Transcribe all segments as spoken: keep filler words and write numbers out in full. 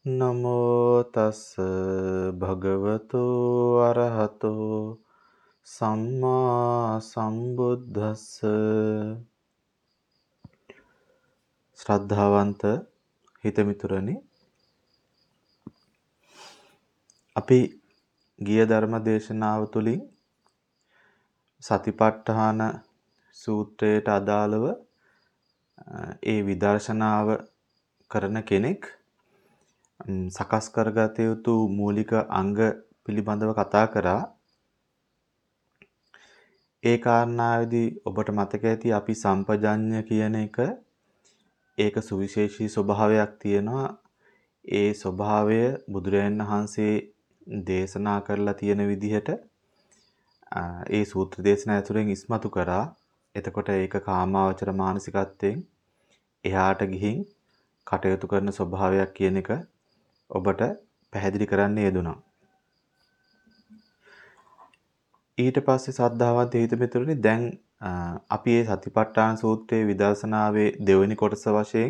නමෝ තස් භගවතු අරහතෝ සම්මා සම්බුද්දස්ස. ශ්‍රද්ධාවන්ත හිතමිතුරනි, අපි ගිය ධර්ම දේශනාව තුළින් සතිපට්ඨාන සූත්‍රයට අදාළව ඒ විදර්ශනාව කරන කෙනෙක් සකස් කරගත යුතු මූලික අංග පිළිබඳව කතා කරා. ඒ කාරණාවේදී ඔබට මතක ඇති අපි සම්පජඤ්ඤ කියන එක ඒක සුවිශේෂී ස්වභාවයක් තියෙනවා. ඒ ස්වභාවය බුදුරජාණන් වහන්සේ දේශනා කරලා තියෙන විදිහට ඒ සූත්‍ර දේශනා ඇතුළෙන් ඉස්මතු කරා. එතකොට ඒක කාමාවචර මානසිකත්වයෙන් එහාට ගිහින් කටයුතු කරන ස්වභාවයක් කියන එක ඔබට පැහැදිලි කරන්න යෙදුණා. ඊට පස්සේ සද්ධාවන්ත හිතමිතුරනි, දැන් අපි මේ සතිපට්ඨාන සූත්‍රයේ විදර්ශනාවේ දෙවෙනි කොටස වශයෙන්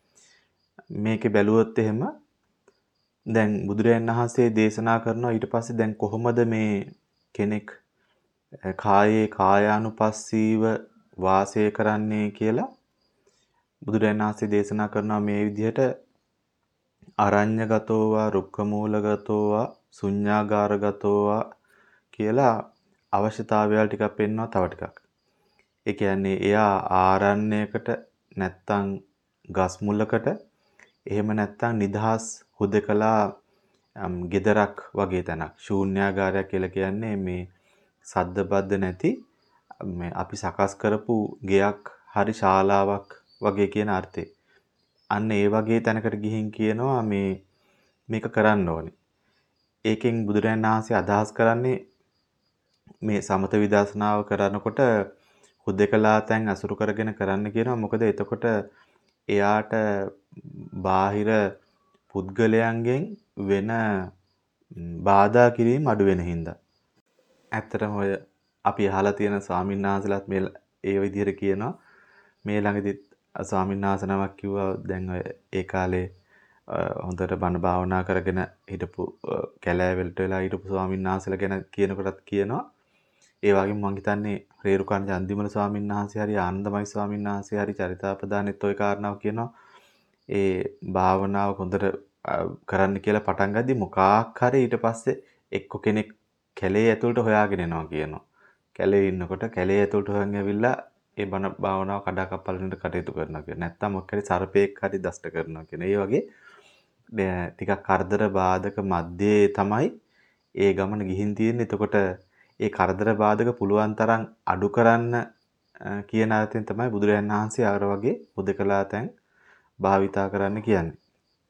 මේකේ බැලුවොත් එහෙම දැන් බුදුරජාණන් වහන්සේ දේශනා කරනවා ඊට පස්සේ දැන් කොහොමද මේ කෙනෙක් කායේ කායානුපස්සීව වාසය කරන්නේ කියලා බුදුරජාණන් වහන්සේ දේශනා කරනවා මේ විදිහට අරඤ්‍යගතෝවා රුක්කමූලගතෝවා ශුඤ්ඤාගාරගතෝවා කියලා අවශ්‍යතාවයල් ටිකක් පෙන්වනවා තව ටිකක්. ඒ කියන්නේ එයා ආරණ්‍යයකට නැත්තම් ගස් මුලකට එහෙම නැත්තම් නිදහස් හුදකලා ගෙදරක් වගේ තැනක්. ශූන්‍යාගාරයක් කියලා කියන්නේ මේ සද්ද බද්ද නැති මේ අපි සකස් කරපු ගෙයක් හරි ශාලාවක් වගේ කියන අර්ථේ. අන්න ඒ වගේ තැනකට ගිහින් කියනවා මේ මේක කරන්න ඕනේ. ඒකෙන් බුදුරජාණන් වහන්සේ අදහස් කරන්නේ මේ සමත විදර්ශනාව කරනකොට හුදකලා තැන් අසුරු කරගෙන කරන්න කියනවා. මොකද එතකොට එයාට බාහිර පුද්ගලයන්ගෙන් වෙන බාධා කිරීම අඩු වෙන හින්දා. ඇත්තටම ඔය අපි අහලා තියෙන ස්වාමීන් වහන්සේලාත් මේ ඒ විදිහට කියනවා. මේ ළඟදිත් ස්වාමීන් වහන්සේ නමක් කිව්වා දැන් ඔය ඒ කාලේ හොඳට බණ භාවනා කරගෙන හිටපු කැලෑවලට වෙලා හිටපු ස්වාමීන් වහන්සේලා ගැන කියනකොටත් කියනවා. ඒ වගේම මම හිතන්නේ රේරුකාණ චන්දිමල ස්වාමීන් වහන්සේ හරි ආනන්දමයි ස්වාමීන් වහන්සේ හරි චරිතාපදානෙත් ওই කාරණාව කියනවා. ඒ භාවනාව හොඳට කරන්න කියලා පටන් ගද්දි මොකක් හරි ඊට පස්සේ එක්ක කෙනෙක් කැලේ ඇතුළට හොයාගෙන එනවා කියනවා. කැලේ ඉන්නකොට කැලේ ඇතුළට හොයන් ඇවිල්ලා ඒ බණ භාවනාව කඩාකප්පලකට කටයුතු කරනවා කියන. නැත්තම් මොකක් හරි සර්පෙක් හරි දෂ්ට කරනවා කියන. ඒ වගේ ටිකක් කරදර බාධක මැද්දේ තමයි ඒ ගමන ගිහින් තියෙන්නේ. එතකොට ඒ කරදර බාධක පුළුවන් තරම් අඩු කරන්න කියන අර්ථයෙන් තමයි බුදුරජාණන් වහන්සේ ආර වගේ හුදකලා තැන් භාවිතා කරන්න කියන්නේ.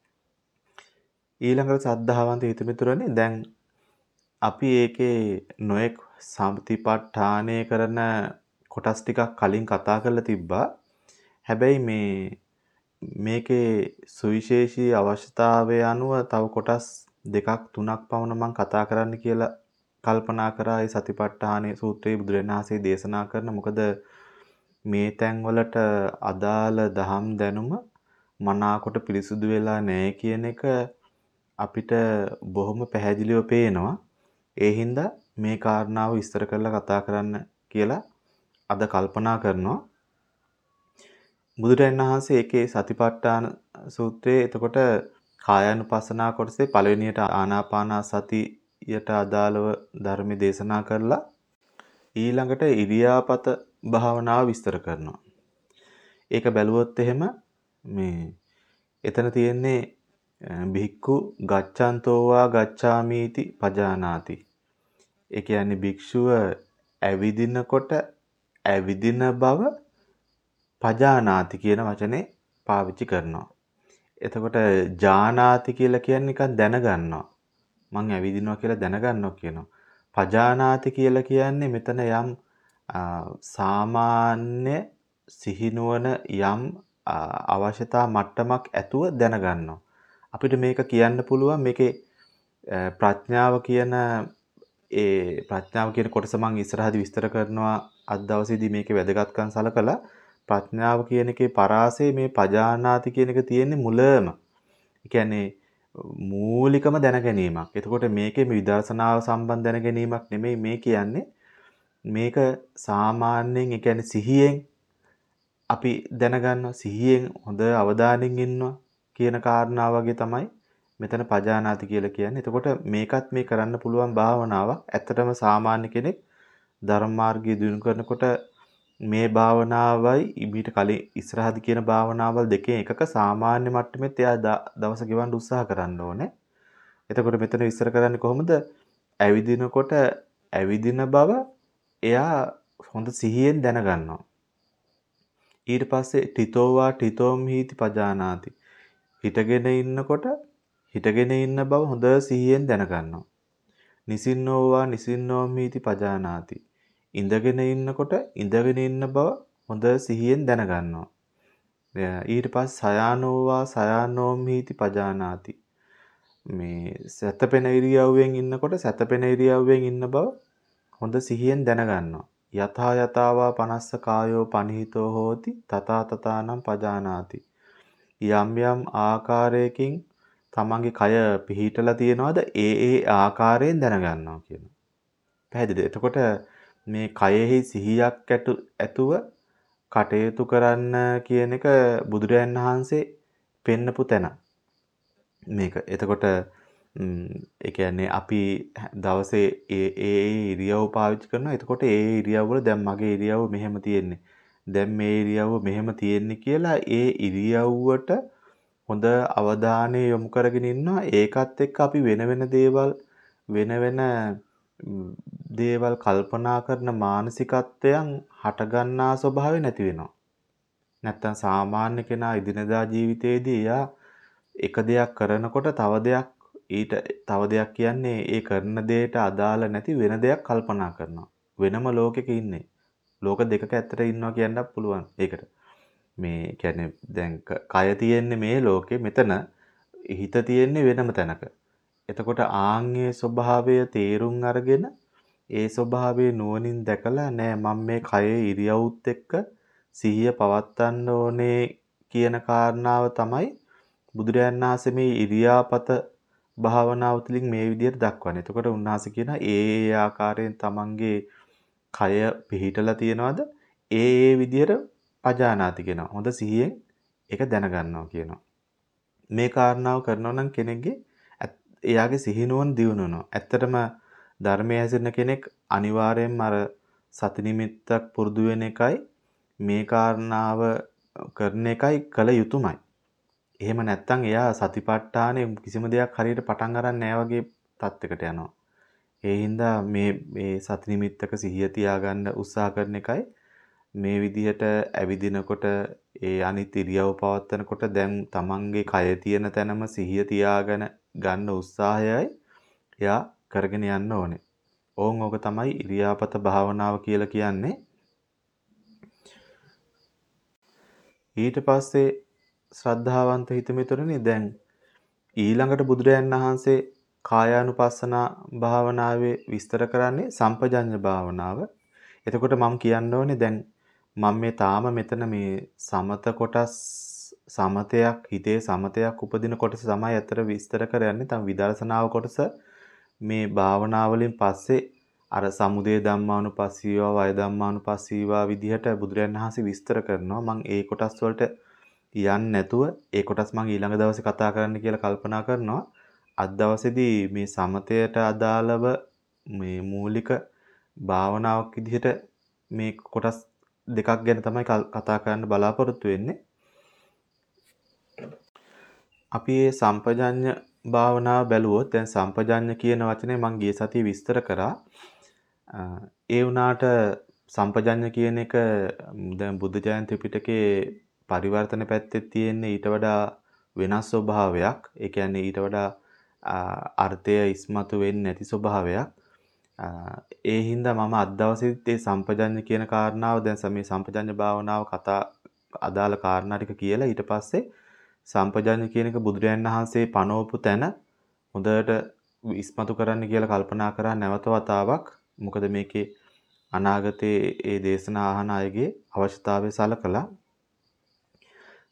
ඊළඟට සද්ධාවන්ත හිතමිතුරනේ දැන් අපි ඒකේ නොඑක් සම්පතිපට්ඨානය කරන කොටස් ටිකක් කලින් කතා කරලා තිබ්බා. හැබැයි මේ මේකේ සුවිශේෂී අවශ්‍යතාවය අනුව තව කොටස් දෙකක් තුනක් පමණ මම කතා කරන්න කියලා කල්පනා කරා. ඒ සතිපට්ඨානයේ සූත්‍රයේ බුදුරජාණන් වහන්සේ දේශනා කරන මොකද මේ තැන් වලට අදාළ දහම් දැනුම මනාකොට පිරිසුදු වෙලා නැහැ කියන එක අපිට බොහොම පැහැදිලිව පේනවා. ඒ හින්දා මේ කාරණාව විස්තර කරලා කතා කරන්න කියලා අද කල්පනා කරනවා. බුදුරජාණන් වහන්සේ ඒකේ සතිපට්ඨාන සූත්‍රයේ එතකොට කායානුපස්සනා කොටසේ පළවෙනියට ආනාපාන සතියට අදාළව ධර්ම දේශනා කරලා ඊළඟට ඉරියාපත භාවනාව විස්තර කරනවා. ඒක බැලුවොත් එහෙම මේ එතන තියෙන්නේ භික්ඛු ගච්ඡන්තෝවා ගච්ඡාමීති පජානාති. ඒ කියන්නේ භික්ෂුව ඇවිදිනකොට ඇවිදින බව පජානාති කියන වචනේ පාවිච්චි කරනවා. එතකොට ජානාති කියලා කියන්නේ නිකන් දැනගන්නවා. මං ඇවිදිනවා කියලා දැනගන්නවා කියනවා. පජානාති කියලා කියන්නේ මෙතන යම් සාමාන්‍ය සිහිනුවන යම් අවශ්‍යතා මට්ටමක් ඇතුව දැනගන්නවා. අපිට මේක කියන්න පුළුවන් මේකේ ප්‍රඥාව කියන ඒ ප්‍රඥාව කියන කොටස මම ඉස්සරහදී විස්තර කරනවා. අද දවසේදී මේකේ වැදගත්කම් සලකලා ප්‍රඥාව කියන එකේ පරාසය මේ පජානාති කියන එක තියෙන්නේ මුලම. ඒ කියන්නේ මූලිකම දැනගැනීමක්. එතකොට මේකේ විදර්ශනාව සම්බන්ධ දැනගැනීමක් නෙමෙයි මේ කියන්නේ. මේක සාමාන්‍යයෙන් ඒ කියන්නේ සිහියෙන් අපි දැනගන්නවා. සිහියෙන් හොඳ අවධානයෙන් ඉන්නවා කියන කාරණාව වගේ තමයි මෙතන පජානාති කියලා කියන්නේ. එතකොට මේකත් මේ කරන්න පුළුවන් භාවනාවක්. ඇත්තටම සාමාන්‍ය කෙනෙක් ධර්ම මාර්ගය දිනු කරනකොට මේ භාවනාවයි ඊට කලින් ඉස්සරහදී කියන භාවනාවල් දෙකෙන් එකක සාමාන්‍ය මට්ටමෙත් එයා දවස ගෙවන්න උත්සාහ කරන්න ඕනේ. එතකොට මෙතන විස්තර කරන්නේ කොහොමද? ඇවිදිනකොට ඇවිදින බව එයා හොඳ සිහියෙන් දැනගන්නවා. ඊට පස්සේ ටිතෝවා ටිතෝම් හීති පජානාති. හිටගෙන ඉන්නකොට හිටගෙන ඉන්න බව හොඳ සිහියෙන් දැනගන්නවා. නිසින්නෝවා නිසින්නෝම් හීති පජානාති. ඉඳගෙන ඉන්නකොට ඉඳගෙන ඉන්න බව හොඳ සිහියෙන් දැනගන්නවා. ඊට පස්සේ සයානෝවා සයානෝම් හීති පජානාති. මේ සැතපෙන ඉරියව්වෙන් ඉන්නකොට සැතපෙන ඉරියව්වෙන් ඉන්න බව හොඳ සිහියෙන් දැනගන්නවා. යථා යතාවා පනස්ස කායෝ පනිහිතෝ හෝති තථා තථානම් පජානාති. යම් යම් ආකාරයකින් තමන්ගේ කය පිහිටලා තියනවාද ඒ ඒ ආකාරයෙන් දැනගන්නවා කියනවා. පැහැදිලිද? එතකොට මේ කයෙහි සිහියක් ඇතුව කටයුතු කරන්න කියන එක බුදුරයන් වහන්සේ පෙන්නපු තැන. මේක. එතකොට ඒ කියන්නේ අපි දවසේ ඒ ඒ ඉරියව් පාවිච්චි කරනවා. එතකොට ඒ ඉරියව් වල දැන් මගේ ඉරියව් මෙහෙම තියෙන්නේ. දැන් මේ ඉරියව් මෙහෙම තියෙන්නේ කියලා ඒ ඉරියව්වට හොඳ අවධානය යොමු කරගෙන ඉන්නවා. ඒකත් එක්ක අපි වෙන වෙන දේවල් වෙන වෙන දේවල් කල්පනා කරන මානසිකත්වයන් හටගන්නා ස්වභාවය නැති වෙනවා. නැත්තම් සාමාන්‍ය කෙනා ඉදිනදා ජීවිතයේදී එයා එක දෙයක් කරනකොට තව දෙයක් ඊට තව දෙයක් කියන්නේ ඒ කරන දෙයට අදාළ නැති වෙන දෙයක් කල්පනා කරනවා. වෙනම ලෝකෙක ඉන්නේ. ලෝක දෙකක ඇත්තට ඉන්නවා කියන්නත් පුළුවන් ඒකට. මේ කියන්නේ දැන් කය තියෙන්නේ මේ ලෝකේ මෙතන හිත තියෙන්නේ වෙනම තැනක. එතකොට ආන්ගේ ස්වභාවය තේරුම් අරගෙන ඒ ස්වභාවයේ නුවණින් දැකලා නෑ මම මේ කයේ ඉරියව්ත් එක්ක සිහිය පවත්වන්න ඕනේ කියන කාරණාව තමයි බුදුරයන් වහන්සේ මේ ඉරියාපත භාවනාව තුළින් මේ විදිහට දක්වන්නේ. එතකොට උන්වහන්සේ කියන ඒ ඒ ආකාරයෙන් තමන්ගේ කය පිහිටලා තියනවාද ඒ ඒ විදිහට පජානාති කියනවා. හොඳ සිහියෙන් ඒක දැනගන්නවා කියනවා. මේ කාරණාව කරනවා නම් කෙනෙක්ගේ එයාගේ සිහිනුවන දියුණු වෙනවා. ඇත්තටම ධර්මයේ හැසිරෙන කෙනෙක් අනිවාර්යයෙන්ම අර සති නිමිත්තක් පුරුදු වෙන එකයි මේ කාරණාව කරන එකයි කල යුතුයමයි. එහෙම නැත්නම් එයා සතිපට්ඨානේ කිසිම දෙයක් හරියට පටන් ගන්න නැහැ වගේ තත්යකට යනවා. ඒ හින්දා මේ මේ සති නිමිත්තක සිහිය තියාගන්න උත්සාහ කරන එකයි මේ විදිහට ඇවිදිනකොට ඒ අනිත් ඉරියව් පවත්වනකොට දැන් තමන්ගේ කය තියෙන තැනම සිහිය තියාගෙන ගන්න උත්සාහයයි එයා කරගෙන යන්න ඕනේ. ඕන් ඕක තමයි ඉරියාපත භාවනාව කියලා කියන්නේ. ඊට පස්සේ ශ්‍රද්ධාවන්ත හිතමිතුරනේ දැන් ඊළඟට බුදුරයන් වහන්සේ කායානුපස්සනා භාවනාවේ විස්තර කරන්නේ සම්පජඤ්ඤ භාවනාව. එතකොට මම කියන්න ඕනේ දැන් මම මේ තාම මෙතන මේ සමත කොටස් සමතයක් හිතේ සමතයක් උපදින කොටස තමයි අතර විස්තර කරන්නේ. තම විදර්ශනාව කොටස මේ භාවනාවලින් පස්සේ අර සමුදය ධම්මානුපස්සීවා වය ධම්මානුපස්සීවා විදිහට බුදුරයන් වහන්සේ විස්තර කරනවා. මම ඒ කොටස් වලට යන්නේ නැතුව ඒ කොටස් මම ඊළඟ දවසේ කතා කරන්න කියලා කල්පනා කරනවා. අද දවසේදී මේ සමතයට අදාළව මේ මූලික භාවනාවක් විදිහට මේ කොටස් දෙකක් ගැන තමයි කතා කරන්න බලාපොරොත්තු වෙන්නේ. අපි මේ සම්පජඤ්ඤ භාවනාව බැලුවොත් දැන් සම්පජඤ්ඤ කියන වචනේ මම ගිය සතියේ විස්තර කරා. ඒ වුණාට සම්පජඤ්ඤ කියන එක දැන් බුද්ධ ජයන්ති පිටකේ පරිවර්තන පැත්තේ තියෙන ඊට වඩා වෙනස් ස්වභාවයක්. ඒ කියන්නේ ඊට වඩා අර්ථය ඉස්මතු වෙන්නේ නැති ස්වභාවයක්. ඒ හින්දා මම අද දවසේත් මේ සම්පජඤ්ඤ කියන කාරණාව දැන් මේ සම්පජඤ්ඤ භාවනාව කතා අදාළ කාරණා ටික කියලා ඊට පස්සේ සම්පජඤ්ඤ කියන එක බුදුරයන් වහන්සේ පනවපු තැන හොඳට ඉස්මතු කරන්න කියලා කල්පනා කරා නැවත වතාවක්. මොකද මේකේ අනාගතයේ ඒ දේශනා අහන අයගේ අවශ්‍යතාවය සලකලා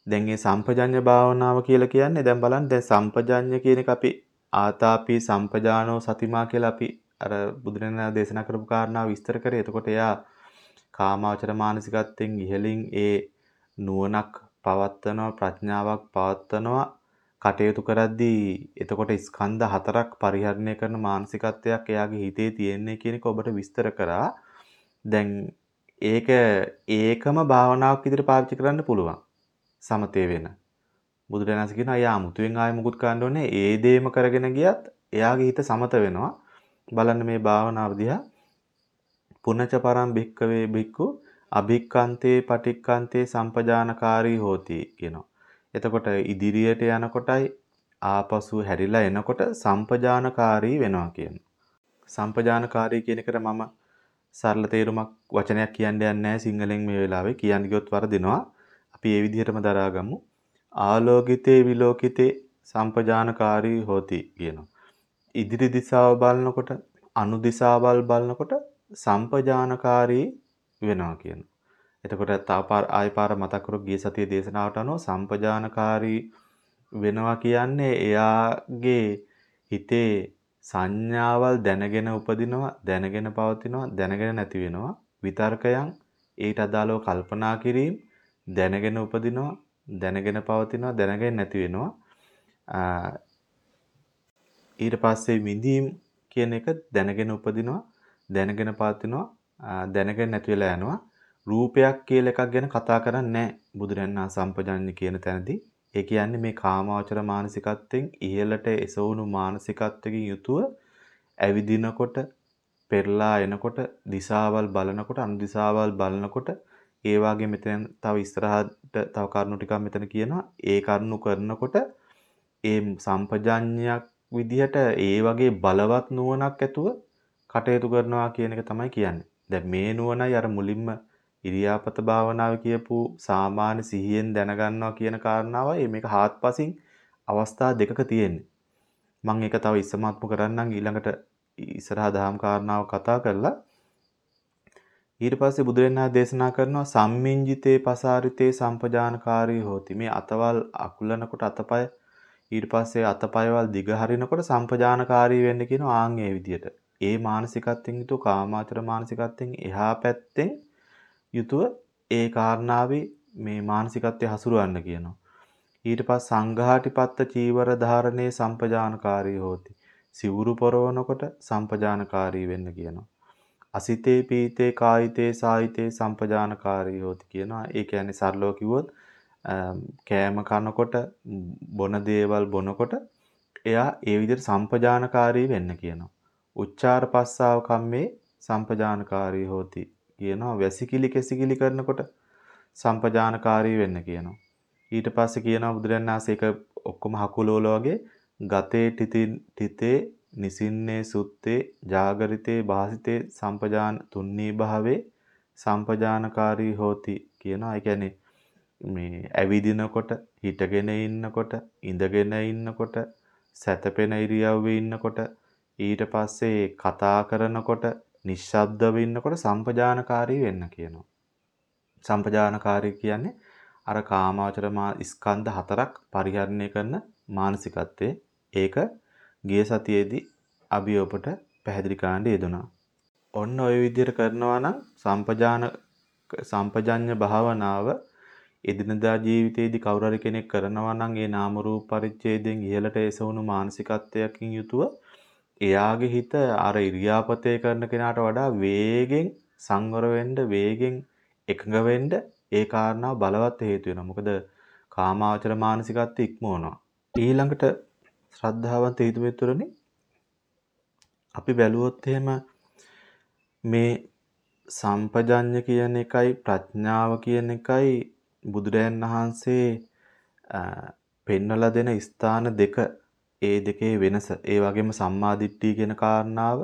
දැන් මේ සම්පජඤ්ඤ භාවනාව කියලා කියන්නේ දැන් බලන්න දැන් සම්පජඤ්ඤ කියන එක අපි ආතාපි සම්පජානෝ සතිමා කියලා අපි අර බුදුරජාණන් දේශනා කරපු කාරණාව විස්තර කරේ. එතකොට එයා කාමාවචර මානසිකත්වයෙන් ඉහළින් ඒ නුවණක් පවත්නවා ප්‍රඥාවක් පවත්නවා කටයුතු කරද්දී එතකොට ස්කන්ධ හතරක් පරිහරණය කරන මානසිකත්වයක් එයාගේ හිතේ තියෙන්නේ කියන එක ඔබට විස්තර කරා. දැන් ඒක ඒකම භාවනාවක් විදිහට පාවිච්චි කරන්න පුළුවන්. සමතේ වෙන. බුදුරජාණන් කියනවා එයා 아무තුවෙන් ආයෙ මුකුත් කරන්න ඕනේ. ඒ දේම කරගෙන ගියත් එයාගේ හිත සමත වෙනවා. බලන්න මේ භාවනාව දිහා පුනච පරම් භික්කවේ භික්ඛු අභික්ඛන්තේ පටික්ඛන්තේ සම්පජානකාරී හෝති කියනවා. එතකොට ඉදිරියට යනකොටයි ආපසු හැරිලා එනකොට සම්පජානකාරී වෙනවා කියනවා. සම්පජානකාරී කියන එකට මම සරල තේරුමක් වචනයක් කියන්න යන්නේ නැහැ සිංහලෙන් මේ වෙලාවේ. කියන්න ගියොත් වරදිනවා. අපි ඒ විදිහටම දරාගමු. ආලෝකිතේ විලෝකිතේ සම්පජානකාරී හෝති කියනවා. ඉදිරි දිශාව බලනකොට අනු දිශාවල් බලනකොට සම්පජානකාරී වෙනවා කියනවා. එතකොට තාපාර ආය පාර මතක් කරු ගිය සතියේ දේශනාවට අනුව සම්පජානකාරී වෙනවා කියන්නේ එයාගේ හිතේ සංඥාවල් දැනගෙන උපදිනවා දැනගෙන පවතිනවා දැනගෙන නැති වෙනවා විතර්කයන් ඊට අදාළව කල්පනා කිරීම දැනගෙන උපදිනවා දැනගෙන පවතිනවා දැනගෙන නැති වෙනවා ඊට පස්සේ විඳීම් කියන එක දැනගෙන උපදිනවා දැනගෙන පවතිනවා දැනගෙන නැති වෙලා යනවා රූපයක් කියලා එකක් ගැන කතා කරන්නේ නැහැ බුදුරණන් සම්පජාඤ්ඤ කියන තැනදී. ඒ කියන්නේ මේ කාමාවචර මානසිකත්වයෙන් ඉහළට එසවුණු මානසිකත්වකින් යුතුව ඇවිදිනකොට පෙරලා එනකොට දිශාවල් බලනකොට අනුදිශාවල් බලනකොට ඒ වගේ මෙතන තව ඉස්සරහට තව කරුණු ටිකක් මෙතන කියනවා. ඒ කරුණු කරනකොට ඒ සම්පජාඤ්ඤයක් විදිහට ඒ වගේ බලවත් නුවණක් ඇතුව කටයුතු කරනවා කියන එක තමයි කියන්නේ. දැන් මේ නුවණයි අර මුලින්ම ඉරියාපත භාවනාව කියපු සාමාන්‍ය සිහියෙන් දැනගන්නවා කියන කාරණාවයි මේක හාත්පසින් අවස්ථා දෙකක තියෙන්නේ. මම ඒක තව ඉස්සමාත්ම කරන්නම් ඊළඟට ඉස්සරහා දහම් කාරණාව කතා කරලා ඊට පස්සේ බුදුරණන් දේශනා කරනවා සම්මිංජිතේ පසාරිතේ සම්පජානකාරී හෝති. මේ අතවල් අකුලනකොට අතපය ඊට පස්සේ අතපයවල් දිග හරිනකොට සම්පජානකාරී වෙන්න කියන ආන් ඒ විදියට. ඒ මානසිකත්වයෙන් යුතු කාමාචර මානසිකත්වයෙන් එහා පැත්තෙන් යුතුව ඒ කාරණාවේ මේ මානසිකත්වය හසුරවන්න කියනවා. ඊට පස්සේ සංඝාටිපත්ත චීවර ධාරණේ සම්පජානකාරී හෝති. සිවුරු පොරවනකොට සම්පජානකාරී වෙන්න කියනවා. අසිතේ පීතේ කායිතේ සායිතේ සම්පජානකාරී හෝති කියනවා. ඒ කියන්නේ සරලව කිව්වොත් කෑම කනකොට බොන දේවල් බොනකොට එයා ඒ විදිහට සම්පජානකාරී වෙන්න කියනවා. උච්චාර පස්සාව කම්මේ සම්පජානකාරී හෝති කියනවා. වැසිකිලි කෙසිකිලි කරනකොට සම්පජානකාරී වෙන්න කියනවා. ඊට පස්සේ කියනවා බුදුරජාණන් වහන්සේ ඒක ඔක්කොම හකුලෝල වගේ ගතේ තිතේ නිසින්නේ සුත්තේ ජාගරිතේ භාසිතේ සම්පජාන තුන්නී භාවේ සම්පජානකාරී හෝති කියනවා. ඒ කියන්නේ මේ ඇවිදිනකොට හිටගෙන ඉන්නකොට ඉඳගෙන ඉන්නකොට සැතපෙන ඉරියව්වේ ඉන්නකොට ඊට පස්සේ කතා කරනකොට නිශ්ශබ්දව ඉන්නකොට සම්පජානකාරී වෙන්න කියනවා. සම්පජානකාරී කියන්නේ අර කාමාවචර ස්කන්ධ හතරක් පරිහරණය කරන මානසිකත්වයේ ඒක ගිය සතියේදී අපි ඔබට පැහැදිලි කරන්න යෙදුණා. ඔන්න ඔය විදිහට කරනවා නම් සම්පජාන සම්පජඤ්ඤ භාවනාව එදිනදා ජීවිතයේදී කවුරු හරි කෙනෙක් කරනවා නම් ඒ නාම රූප පරිච්ඡේදයෙන් ඉහළට එසවුණු මානසිකත්වයකින් යුතුව එයාගේ හිත අර ඉරියාපතේ කරන කෙනාට වඩා වේගෙන් සංවර වෙන්න වේගෙන් එකඟ වෙන්න ඒ කාරණාව බලවත් හේතු වෙනවා. මොකද කාමාවචර මානසිකත්වය ඉක්මවනවා. ඊළඟට ශ්‍රද්ධාවන්ත හිතවිතුරනේ අපි බැලුවොත් එහෙම මේ සම්පජඤ්ඤ කියන එකයි ප්‍රඥාව කියන එකයි බුදුරයන් වහන්සේ පෙන්වලා දෙන ස්ථාන දෙක ඒ දෙකේ වෙනස ඒ වගේම සම්මාදිට්ඨිය කියන කාරණාව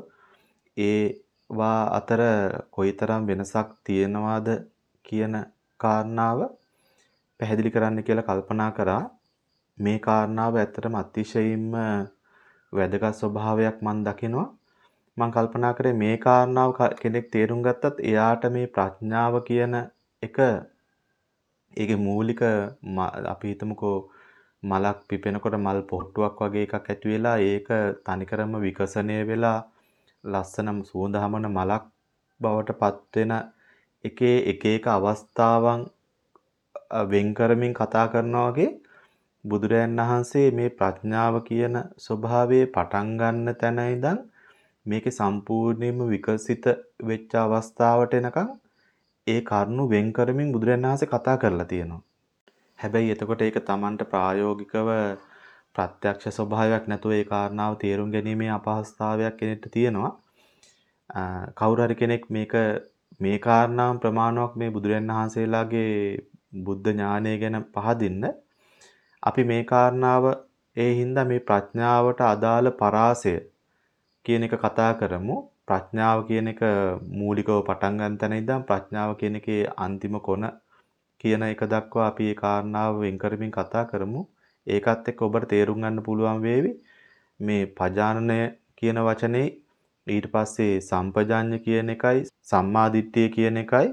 ඒවා අතර කොයිතරම් වෙනසක් තියෙනවද කියන කාරණාව පැහැදිලි කරන්න කියලා කල්පනා කරා. මේ කාරණාව ඇත්තටම අතිශයින්ම වැදගත් ස්වභාවයක් මම දකිනවා. මම කල්පනා කරේ මේ කාරණාව කෙනෙක් තේරුම් ගත්තත් එයාට මේ ප්‍රඥාව කියන එක ඒකේ මූලික අපි හිතමුකෝ මලක් පිපෙනකොට මල් පොට්ටුවක් වගේ එකක් ඇති වෙලා ඒක තනිකරම විකසණය වෙලා ලස්සන සුවඳ හමන මලක් බවට පත් වෙන එකේ එක එක අවස්ථාවන් වෙන් කරමින් කතා කරනවා වගේ බුදුරයන් වහන්සේ මේ ප්‍රඥාව කියන ස්වභාවයේ පටන් ගන්න තැන ඉඳන් මේකේ සම්පූර්ණයෙන්ම විකසිත වෙච්ච අවස්ථාවට එනකන් ඒ කරුණු වෙන් කරමින් බුදුරයන් වහන්සේ කතා කරලා තියෙනවා. හැබැයි එතකොට ඒක Tamanට ප්‍රායෝගිකව ප්‍රත්‍යක්ෂ ස්වභාවයක් නැතුව ඒ කාරණාව තේරුම් ගැනීමේ අපහසුතාවයක් කෙනෙක්ට තියෙනවා. කවුරු හරි කෙනෙක් මේක මේ කාරණාව ප්‍රමාණයක් මේ බුදුරයන් වහන්සේලාගේ බුද්ධ ඥානය ගැන පහදින්න අපි මේ කාරණාව ඒ හින්දා මේ ප්‍රඥාවට අදාළ පරාසය කියන එක කතා කරමු. ප්‍රඥාව කියන එක මූලිකව පටන් ගන්න තැන ඉඳන් ප්‍රඥාව කියන එකේ අන්තිම කොන කියන එක දක්වා අපි මේ කාරණාව වෙන් කරමින් කතා කරමු. ඒකත් එක්ක ඔබට තේරුම් ගන්න පුළුවන් වේවි මේ පජානනය කියන වචනේ ඊට පස්සේ සම්පජාඤ්ඤ කියන එකයි සම්මාදිට්ඨිය කියන එකයි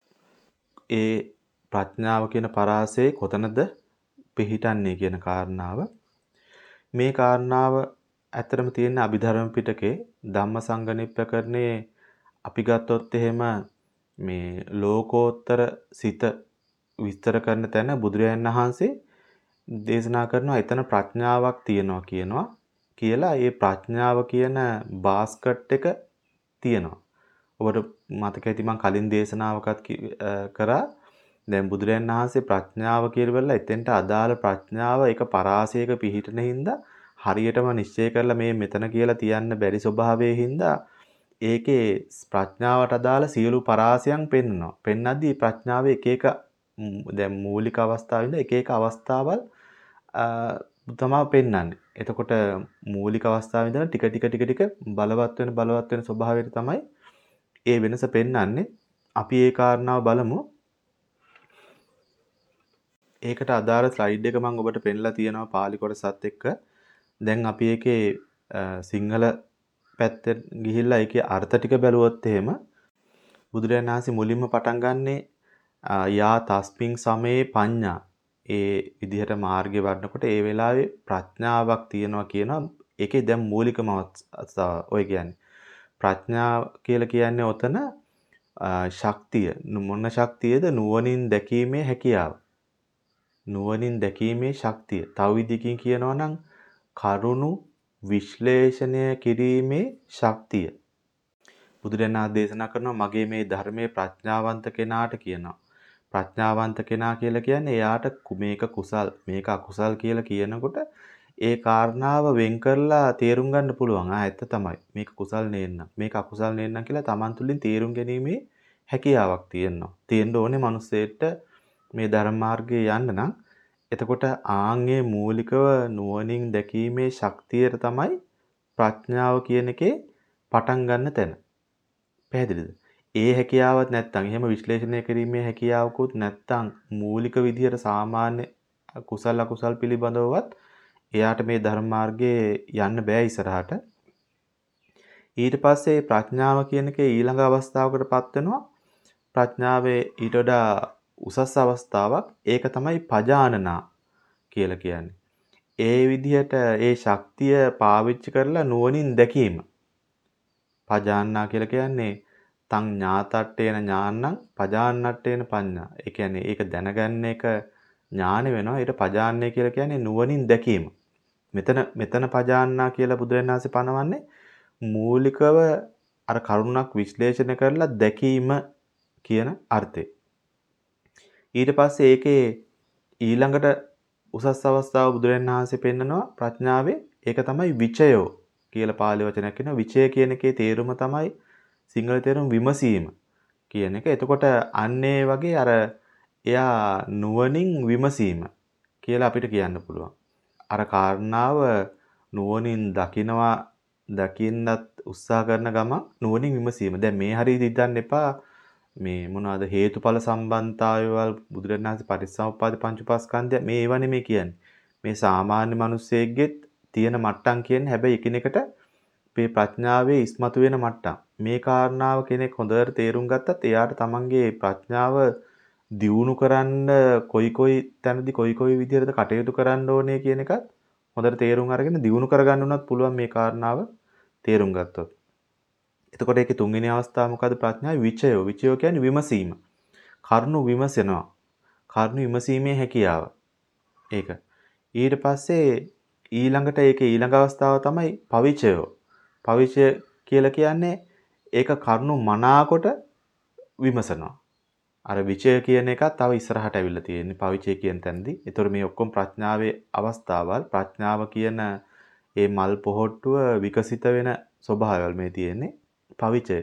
ඒ ප්‍රඥාව කියන පරාසයේ කොතනද පිහිටන්නේ කියන කාරණාව. මේ කාරණාව ඇත්තටම තියෙන අභිධර්ම පිටකේ ධම්මසංගණිප්පකරණේ අපි ගත්තොත් එහෙම මේ ලෝකෝත්තර සිත විස්තර කරන තැන බුදුරජාණන් වහන්සේ දේශනා කරනවා එතන ප්‍රඥාවක් තියෙනවා කියනවා කියලා. ඒ ප්‍රඥාව කියන බාස්කට් එක තියෙනවා. ඔබට මතක ඇති මම කලින් දේශනාවකත් කරා. දැන් බුදුරජාණන් වහන්සේ ප්‍රඥාව කියලා එතෙන්ට අදාළ ප්‍රඥාව එක පරාසයක පිහිටන හින්දා හරියටම නිශ්චය කරලා මේ මෙතන කියලා තියන්න බැරි ස්වභාවයේ හින්දා ඒකේ ප්‍රඥාවට අදාළ සියලු පරාසයන් පෙන්වනවා. පෙන්නද්දී ප්‍රඥාවේ එක එක දැන් මූලික අවස්ථාවෙන්ද එක එක අවස්ථාවල් තමයි පෙන්වන්නේ. එතකොට මූලික අවස්ථාවේ ඉඳන් ටික ටික ටික ටික බලවත් වෙන බලවත් වෙන ස්වභාවයට තමයි ඒ වෙනස පෙන්වන්නේ. අපි ඒ කාරණාව බලමු. ඒකට අදාළ ස්ලයිඩ් එක මම ඔබට පෙන්නලා තියෙනවා පාලි කොටසත් එක්ක. දැන් අපි ඒකේ සිංහල පැත්තට ගිහිල්ලා ඒකේ අර්ථ ටික බැලුවොත් එහෙම බුදුරජාණන් වහන්සේ මුලින්ම පටන් ගන්නේ යා තස්මින් සමේ පඤ්ඤා ඒ විදිහට මාර්ගේ වඩනකොට ඒ වෙලාවේ ප්‍රඥාවක් තියෙනවා කියනවා. ඒකේ දැන් මූලිකම අවස්ථාව ඔය කියන්නේ ප්‍රඥාව කියලා කියන්නේ ඔතන ශක්තිය. මොන ශක්තියද? නුවණින් දැකීමේ හැකියාව. නුවණින් දැකීමේ ශක්තිය. තව විදිහකින් කියනවා නම් කරුණු විශ්ලේෂණය කිරීමේ ශක්තිය. බුදුරජාණන් දේශනා කරනවා මගේ මේ ධර්මයේ ප්‍රඥාවන්ත කෙනාට කියනවා. ප්‍රඥාවන්ත කෙනා කියලා කියන්නේ එයාට මේක කුසල් මේක අකුසල් කියලා කියනකොට ඒ කාරණාව වෙන් කරලා තේරුම් ගන්න පුළුවන්. ආ ඇත්ත තමයි. මේක කුසල් නෙන්න. මේක අකුසල් නෙන්න කියලා Taman තුලින් තේරුම් ගැනීමේ හැකියාවක් තියෙනවා. තියෙන්න ඕනේ මිනිස්සෙට මේ ධර්ම මාර්ගයේ යන්න නම්. එතකොට ආන්ගේ මූලිකව නුවණින් දැකීමේ ශක්තියට තමයි ප්‍රඥාව කියන එකේ පටන් ගන්න තැන. පැහැදිලිද? ඒ හැකියාවක් නැත්තම් එහෙම විශ්ලේෂණය කිරීමේ හැකියාවකුත් නැත්තම් මූලික විදියට සාමාන්‍ය කුසල අකුසල් පිළිබඳවවත් එයාට මේ ධර්ම මාර්ගයේ යන්න බෑ ඉස්සරහට. ඊට පස්සේ ප්‍රඥාව කියන එකේ ඊළඟ අවස්ථාවකටපත් වෙනවා. ප්‍රඥාවේ ඊට වඩා උසස් අවස්ථාවක්. ඒක තමයි පජානනා කියලා කියන්නේ. ඒ විදිහට ඒ ශක්තිය පාවිච්චි කරලා නුවණින් දැකීම. පජාන්නා කියලා කියන්නේ තං ඥාතට්ඨේන ඥානං පජාන්නට්ඨේන පඤ්ඤා. ඒ කියන්නේ ඒක දැනගන්න එක ඥාන වෙනවා. ඊට පජාන්නේ කියලා කියන්නේ නුවණින් දැකීම. මෙතන මෙතන පජාන්නා කියලා බුදුරජාණන් වහන්සේ පනවන්නේ මූලිකව අර කරුණක් විශ්ලේෂණය කරලා දැකීම කියන අර්ථය. ඊට පස්සේ ඒකේ ඊළඟට උසස් අවස්ථාව බුදුරජාණන් වහන්සේ පෙන්නනවා ප්‍රඥාවේ. ඒක තමයි විචයෝ කියලා පාලි වචනයක් කියනවා. විචය කියන එකේ තේරුම තමයි සිංහල තේරුම විමසීම කියන එක. එතකොට අන්නේ වගේ අර එයා නුවණින් විමසීම කියලා අපිට කියන්න පුළුවන්. අර කාරණාව නුවණින් දකිනවා දකින්නත් උත්සාහ කරන ගම නුවණින් විමසීම. දැන් මේ හරියට හිතන්න එපා මේ මොනවාද හේතුඵල සම්බන්ධතාවයවල් බුදුරජාණන් වහන්සේ පටිච්චසමුප්පාද පංච උපාස්කන්ධය මේ ඒවා නෙමෙයි කියන්නේ. මේ සාමාන්‍ය මිනිස්සෙක්ගෙත් තියෙන මට්ටම් කියන්නේ හැබැයි එකිනෙකට මේ ප්‍රඥාවේ ඉස්මතු වෙන මට්ටම්. මේ කාරණාව කෙනෙක් හොඳට තේරුම් ගත්තත් එයාට තමන්ගේ ප්‍රඥාව දියුණු කරන්න කොයි කොයි තැනදී කොයි කොයි විදිහටද කටයුතු කරන්න ඕනේ කියන එකත් හොඳට තේරුම් අරගෙන දියුණු කරගන්න උනත් පුළුවන් මේ කාරණාව තේරුම් ගත්තොත්. එතකොට ඒකේ තුන්වෙනි අවස්ථාව මොකද්ද ප්‍රඥාවේ විචය. විචය කියන්නේ විමසීම. කරුණු විමසනවා. කරුණු විමසීමේ හැකියාව. ඒක. ඊට පස්සේ ඊළඟට ඒකේ ඊළඟ අවස්ථාව තමයි පවිචය. පවිචය කියලා කියන්නේ ඒක කරුණු මනාකොට විමසනවා. අර විචය කියන එක තව ඉස්සරහට ඇවිල්ලා තියෙන්නේ පවිචය කියන තැනදී. ඒතර මේ ඔක්කොම ප්‍රඥාවේ අවස්ථාවල් ප්‍රඥාව කියන ඒ මල් පොහොට්ටුව විකසිත වෙන ස්වභාවයල් මේ තියෙන්නේ. පවිචය.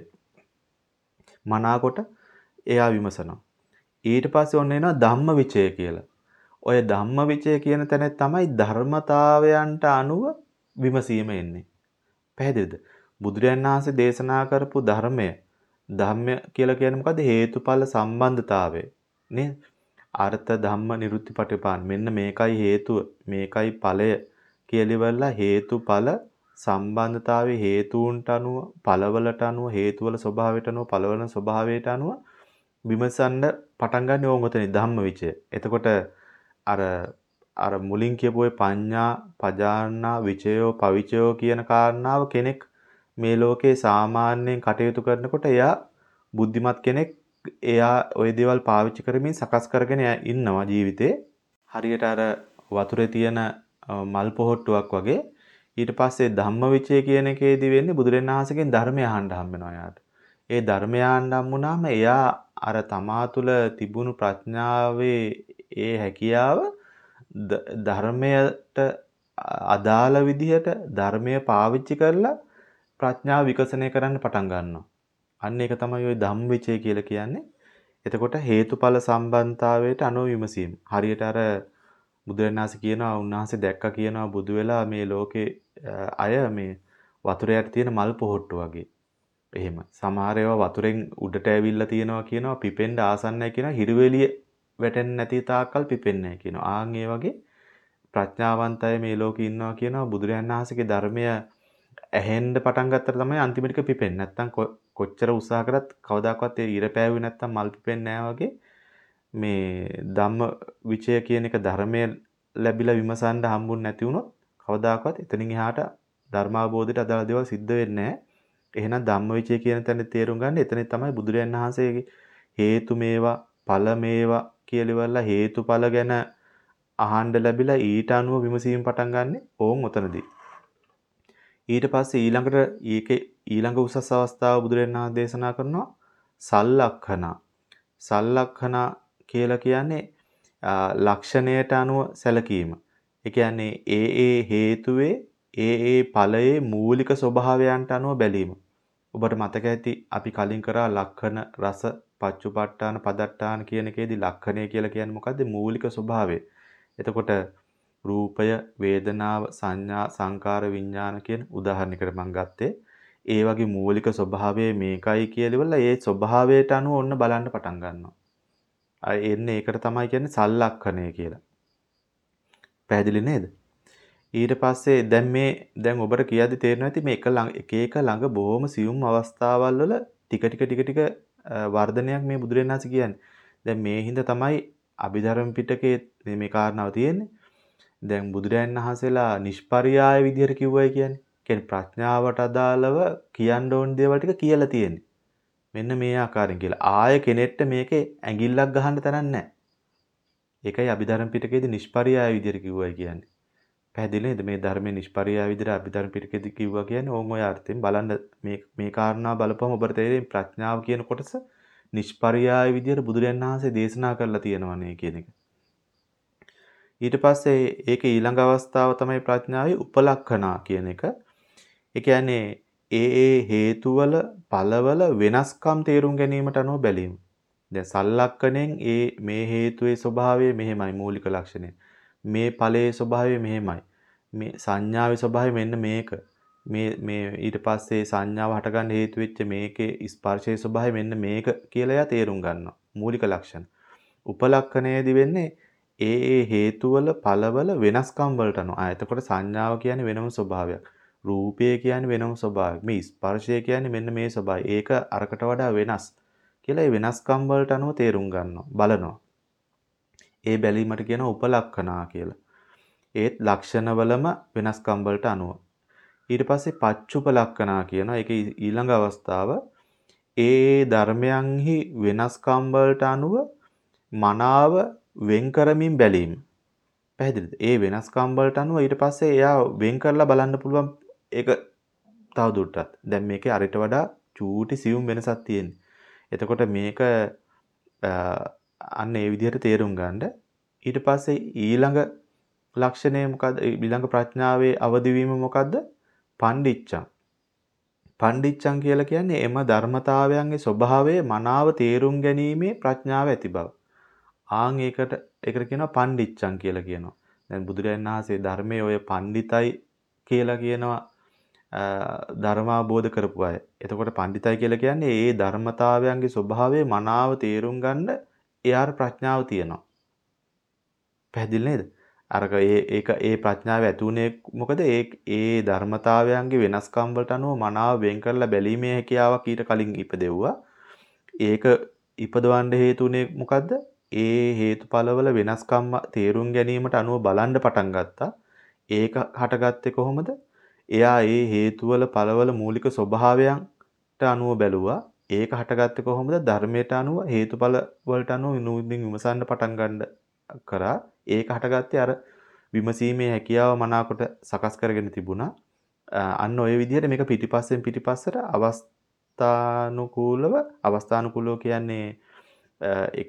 මනාකොට එයා විමසනවා. ඊට පස්සේ ඔන්න එනවා ධම්මවිචය කියලා. ඔය ධම්මවිචය කියන තැන තමයි ධර්මතාවයන්ට අනුව විමසීම එන්නේ. පැහැදිලිද? බුදුරජාණන් වහන්සේ දේශනා කරපු ධර්මය ධම්ම කියලා කියන්නේ මොකද්ද? හේතුඵල සම්බන්ධතාවය. නේද? අර්ථ ධම්ම නිරුත්ති පටිපාන. මෙන්න මේකයි හේතුව, මේකයි ඵලය කියලා ඉවරලා හේතුඵල සම්බන්ධතාවයේ හේතුන්ට අනුව, ඵලවලට අනුව, හේතුවල ස්වභාවයට අනුව, ඵලවල ස්වභාවයට අනුව විමසන්න පටන් ගන්න ඕන උතනේ ධම්මවිචය. එතකොට අර අර මුලින් කියපු ඔය පඤ්ඤා, පජාන්නා, විචයෝ, පවිචයෝ කියන කාරණාව කෙනෙක් මේ ලෝකේ සාමාන්‍යයෙන් කටයුතු කරනකොට එයා බුද්ධිමත් කෙනෙක්. එයා ওই දේවල් පාවිච්චි කරමින් සකස් කරගෙන ඉන්නවා ජීවිතේ. හරියට අර වතුරේ තියෙන මල් පොහොට්ටුවක් වගේ. ඊට පස්සේ ධම්මවිචය කියන එකේදී වෙන්නේ බුදුරජාණන් වහන්සේගෙන් ධර්මය අහන්න හම්බ වෙනවා එයාට. ඒ ධර්මය අහන්න හම්බුනාම එයා අර තමා තුළ තිබුණු ප්‍රඥාවේ ඒ හැකියාව ධර්මයට අදාළ විදිහට ධර්මය පාවිච්චි කරලා ප්‍රඥාව විකසනය කරන්න පටන් ගන්නවා. අන්න ඒක තමයි ওই ධම්මවිචය කියලා කියන්නේ. එතකොට හේතුඵල සම්බන්ධතාවයට අනුව විමසීම. හරියට අර බුදුරජාණන් වහන්සේ කියනවා උන්වහන්සේ දැක්කා කියනවා බුදු වෙලා මේ ලෝකේ අය මේ වතුරයට තියෙන මල් පොහොට්ටු වගේ. එහෙම. සමහර ඒවා වතුරෙන් උඩට ඇවිල්ලා තියෙනවා කියනවා පිපෙන්න ආසන්නයි කියනවා හිරුවෙලිය වැටෙන්නේ නැති තාක්කල් පිපෙන්නේ නැහැ කියනවා. ආන් ඒ වගේ ප්‍රඥාවන්ත අය මේ ලෝකේ ඉන්නවා කියනවා බුදුරජාණන් වහන්සේගේ ධර්මය ඇහෙන්න පටන් ගත්තට තමයි අන්තිමට පිපෙන්නේ. නැත්තම් කොච්චර උත්සාහ කරත් කවදාකවත් ඒ ඉර පෑවුවේ නැත්තම් මල් පිපෙන්නේ නැහැ වගේ මේ ධම්ම විචය කියන එක ධර්මයේ ලැබිලා විමසන්න හම්බුනේ නැති වුණොත් කවදාකවත් එතනින් එහාට ධර්මාබෝධයට අදාළ දේවල් සිද්ධ වෙන්නේ නැහැ. එහෙනම් ධම්මවිචය කියන තැන තේරුම් ගන්න එතන තමයි බුදුරජාණන් වහන්සේගේ හේතු මේවා ඵල මේවා කියලා ඉවරලා හේතුඵල ගැන අහන්න ලැබිලා ඊට අනුව විමසීම පටන් ගන්නෙ ඕන් ඔතනදී. ඊට පස්සේ ඊළඟට ඒකේ ඊළඟ උසස් අවස්ථාව බුදුරජාණන් වහන්සේ දේශනා කරනවා සල්ලක්ඛනා. සල්ලක්ඛනා කියලා කියන්නේ ලක්ෂණයට අනුව සැලකීම. ඒ කියන්නේ ඒ ඒ හේතුවේ ඒ ඒ ඵලයේ මූලික ස්වභාවයන්ට අනුව බැලීම. ඔබට මතක ඇති අපි කලින් කරා ලක්ෂණ රස පච්චුපට්ඨාන පදට්ඨාන කියන එකේදී ලක්ෂණය කියලා කියන්නේ මොකද්ද? මූලික ස්වභාවය. එතකොට රූපය, වේදනාව, සංඥා, සංකාර, විඥාන කියන උදාහරණයකට මම ගත්තේ. ඒ වගේ මූලික ස්වභාවය මේකයි කියලා ඉවරලා ඒ ස්වභාවයට අනුව ඔන්න බලන්න පටන් ගන්නවා. අය එන්නේ ඒකට තමයි කියන්නේ සල්ලක්ෂණය කියලා. පැහැදිලි නේද? ඊට පස්සේ දැන් මේ දැන් ඔබට කියද්දි තේරෙනවා ඇති මේ එක ළඟ එක එක ළඟ බොහොම සියුම් අවස්ථාවල් වල ටික ටික ටික ටික වර්ධනයක් මේ බුදුරජාණන් වහන්සේ කියන්නේ. දැන් මේ හින්දා තමයි අභිධර්ම පිටකේ මේ කාරණාව තියෙන්නේ. දැන් බුදුරජාණන් වහන්සේලා නිෂ්පරියාය විදියට කිව්වයි කියන්නේ. කියන්නේ ප්‍රඥාවට අදාළව කියන්න ඕන දේවල් ටික කියලා තියෙන්නේ. මෙන්න මේ ආකාරයෙන් කියලා. ආය කෙනෙක්ට මේකේ ඇඟිල්ලක් ගහන්න තරක් නැහැ. ඒකයි අභිධර්ම පිටකයේදී නිෂ්පරියාය විදියට කිව්වයි කියන්නේ. පැහැදිලි නේද? මේ ධර්මයේ නිෂ්පරියාය විදියට අභිධර්ම පිටකයේදී කිව්වා කියන්නේ ඕන් ඔය අර්ථයෙන් බලන්න මේ මේ කාරණා බලපුවම ඔබට තේරෙන්නේ ප්‍රඥාව කියන කොටස නිෂ්පරියාය විදියට බුදුරජාණන් වහන්සේ දේශනා කරලා තියෙනවනේ කියන එක. ඊට පස්සේ ඒකේ ඊළඟ අවස්ථාව තමයි ප්‍රඥාවේ උපලක්ඛනා කියන එක. ඒ කියන්නේ ඒ ඒ හේතුවල ඵලවල වෙනස්කම් තේරුම් ගැනීමට අනුව බැලීම. දැන් සල්ලක්ඛණයෙන් ඒ මේ හේතුවේ ස්වභාවය මෙහෙමයි මූලික ලක්ෂණය. මේ ඵලයේ ස්වභාවය මෙහෙමයි. මේ සංඥාවේ ස්වභාවය මෙන්න මේක. මේ මේ ඊට පස්සේ සංඥාව හටගන්න හේතු වෙච්ච මේකේ ස්පර්ශයේ ස්වභාවය මෙන්න මේක කියලා එයා තේරුම් ගන්නවා. මූලික ලක්ෂණ. උපලක්ඛණයේදී වෙන්නේ ඒ ඒ හේතුවල ඵලවල වෙනස්කම් වලට අනුව. ආ එතකොට සංඥාව කියන්නේ වෙනම ස්වභාවයක්. රූපය කියන්නේ වෙනම ස්වභාවයක්. මේ ස්පර්ශය කියන්නේ මෙන්න මේ ස්වභාවය. ඒක අරකට වඩා වෙනස් කියලා ඒ වෙනස්කම් වලට අනුව තේරුම් ගන්නවා බලනවා. ඒ බැලීමට කියනවා උපලක්ඛනා කියලා. ඒත් ලක්ෂණවලම වෙනස්කම් වලට අනුව. ඊට පස්සේ පච්චුපලක්ඛනා කියනවා. ඒකේ ඊළඟ අවස්ථාව ඒ ධර්මයන්හි වෙනස්කම් වලට අනුව මනාව වෙන් කරමින් බැලීම. පැහැදිලිද? ඒ වෙනස්කම් වලට අනුව ඊට පස්සේ එයා වෙන් කරලා බලන්න පුළුවන් ඒක තවදුරටත්. දැන් මේකේ අරිට වඩා චූටි සියුම් වෙනසක් තියෙනවා. එතකොට මේක අන්න ඒ විදිහට තේරුම් ගන්න. ඊට පස්සේ ඊළඟ ලක්ෂණය මොකද්ද? ඊළඟ ප්‍රඥාවේ අවදිවීම මොකද්ද? පණ්ඩිච්චං. පණ්ඩිච්චං කියලා කියන්නේ එම ධර්මතාවයන්ගේ ස්වභාවය මනාව තේරුම් ගැනීමේ ප්‍රඥාව ඇති බව. ආන් ඒකට ඒකට කියනවා පණ්ඩිච්චං කියලා කියනවා. දැන් බුදුරජාණන් වහන්සේ ධර්මයේ ඔය පණ්ඩිතයි කියලා කියනවා ධර්මාබෝධ කරපු අය. එතකොට පණ්ඩිතයි කියලා කියන්නේ ඒ ධර්මතාවයන්ගේ ස්වභාවය මනාව තේරුම් ගන්න එයාට ප්‍රඥාව තියෙනවා. පැහැදිලි නේද? අරක ඒ ඒක ඒ ප්‍රඥාව ඇති උනේ මොකද? ඒ ඒ ධර්මතාවයන්ගේ වෙනස්කම් වලට අනුව මනාව වෙන් කරලා බැලීමේ හැකියාවක් ඊට කලින් ඉපදෙව්වා. ඒක ඉපදවන්න හේතු උනේ මොකද්ද? ඒ හේතුඵලවල වෙනස්කම් තේරුම් ගැනීමට අනුව බලන්න පටන් ගත්තා. ඒක හටගත්තේ කොහොමද? එයා ඒ හේතුවල ඵලවල මූලික ස්වභාවයන්ට අනුව බැලුවා. ඒක හටගත්තේ කොහොමද? ධර්මයට අනුව හේතුඵල වලට අනුව නුඹින් විමසන්න පටන් ගන්න කරා. ඒක හටගත්තේ අර විමසීමේ හැකියාව මනාකොට සකස් කරගෙන තිබුණා. අන්න ඔය විදිහට මේක පිටිපස්සෙන් පිටිපස්සට අවස්ථානුකූලව අවස්ථානුකූලව කියන්නේ ඒක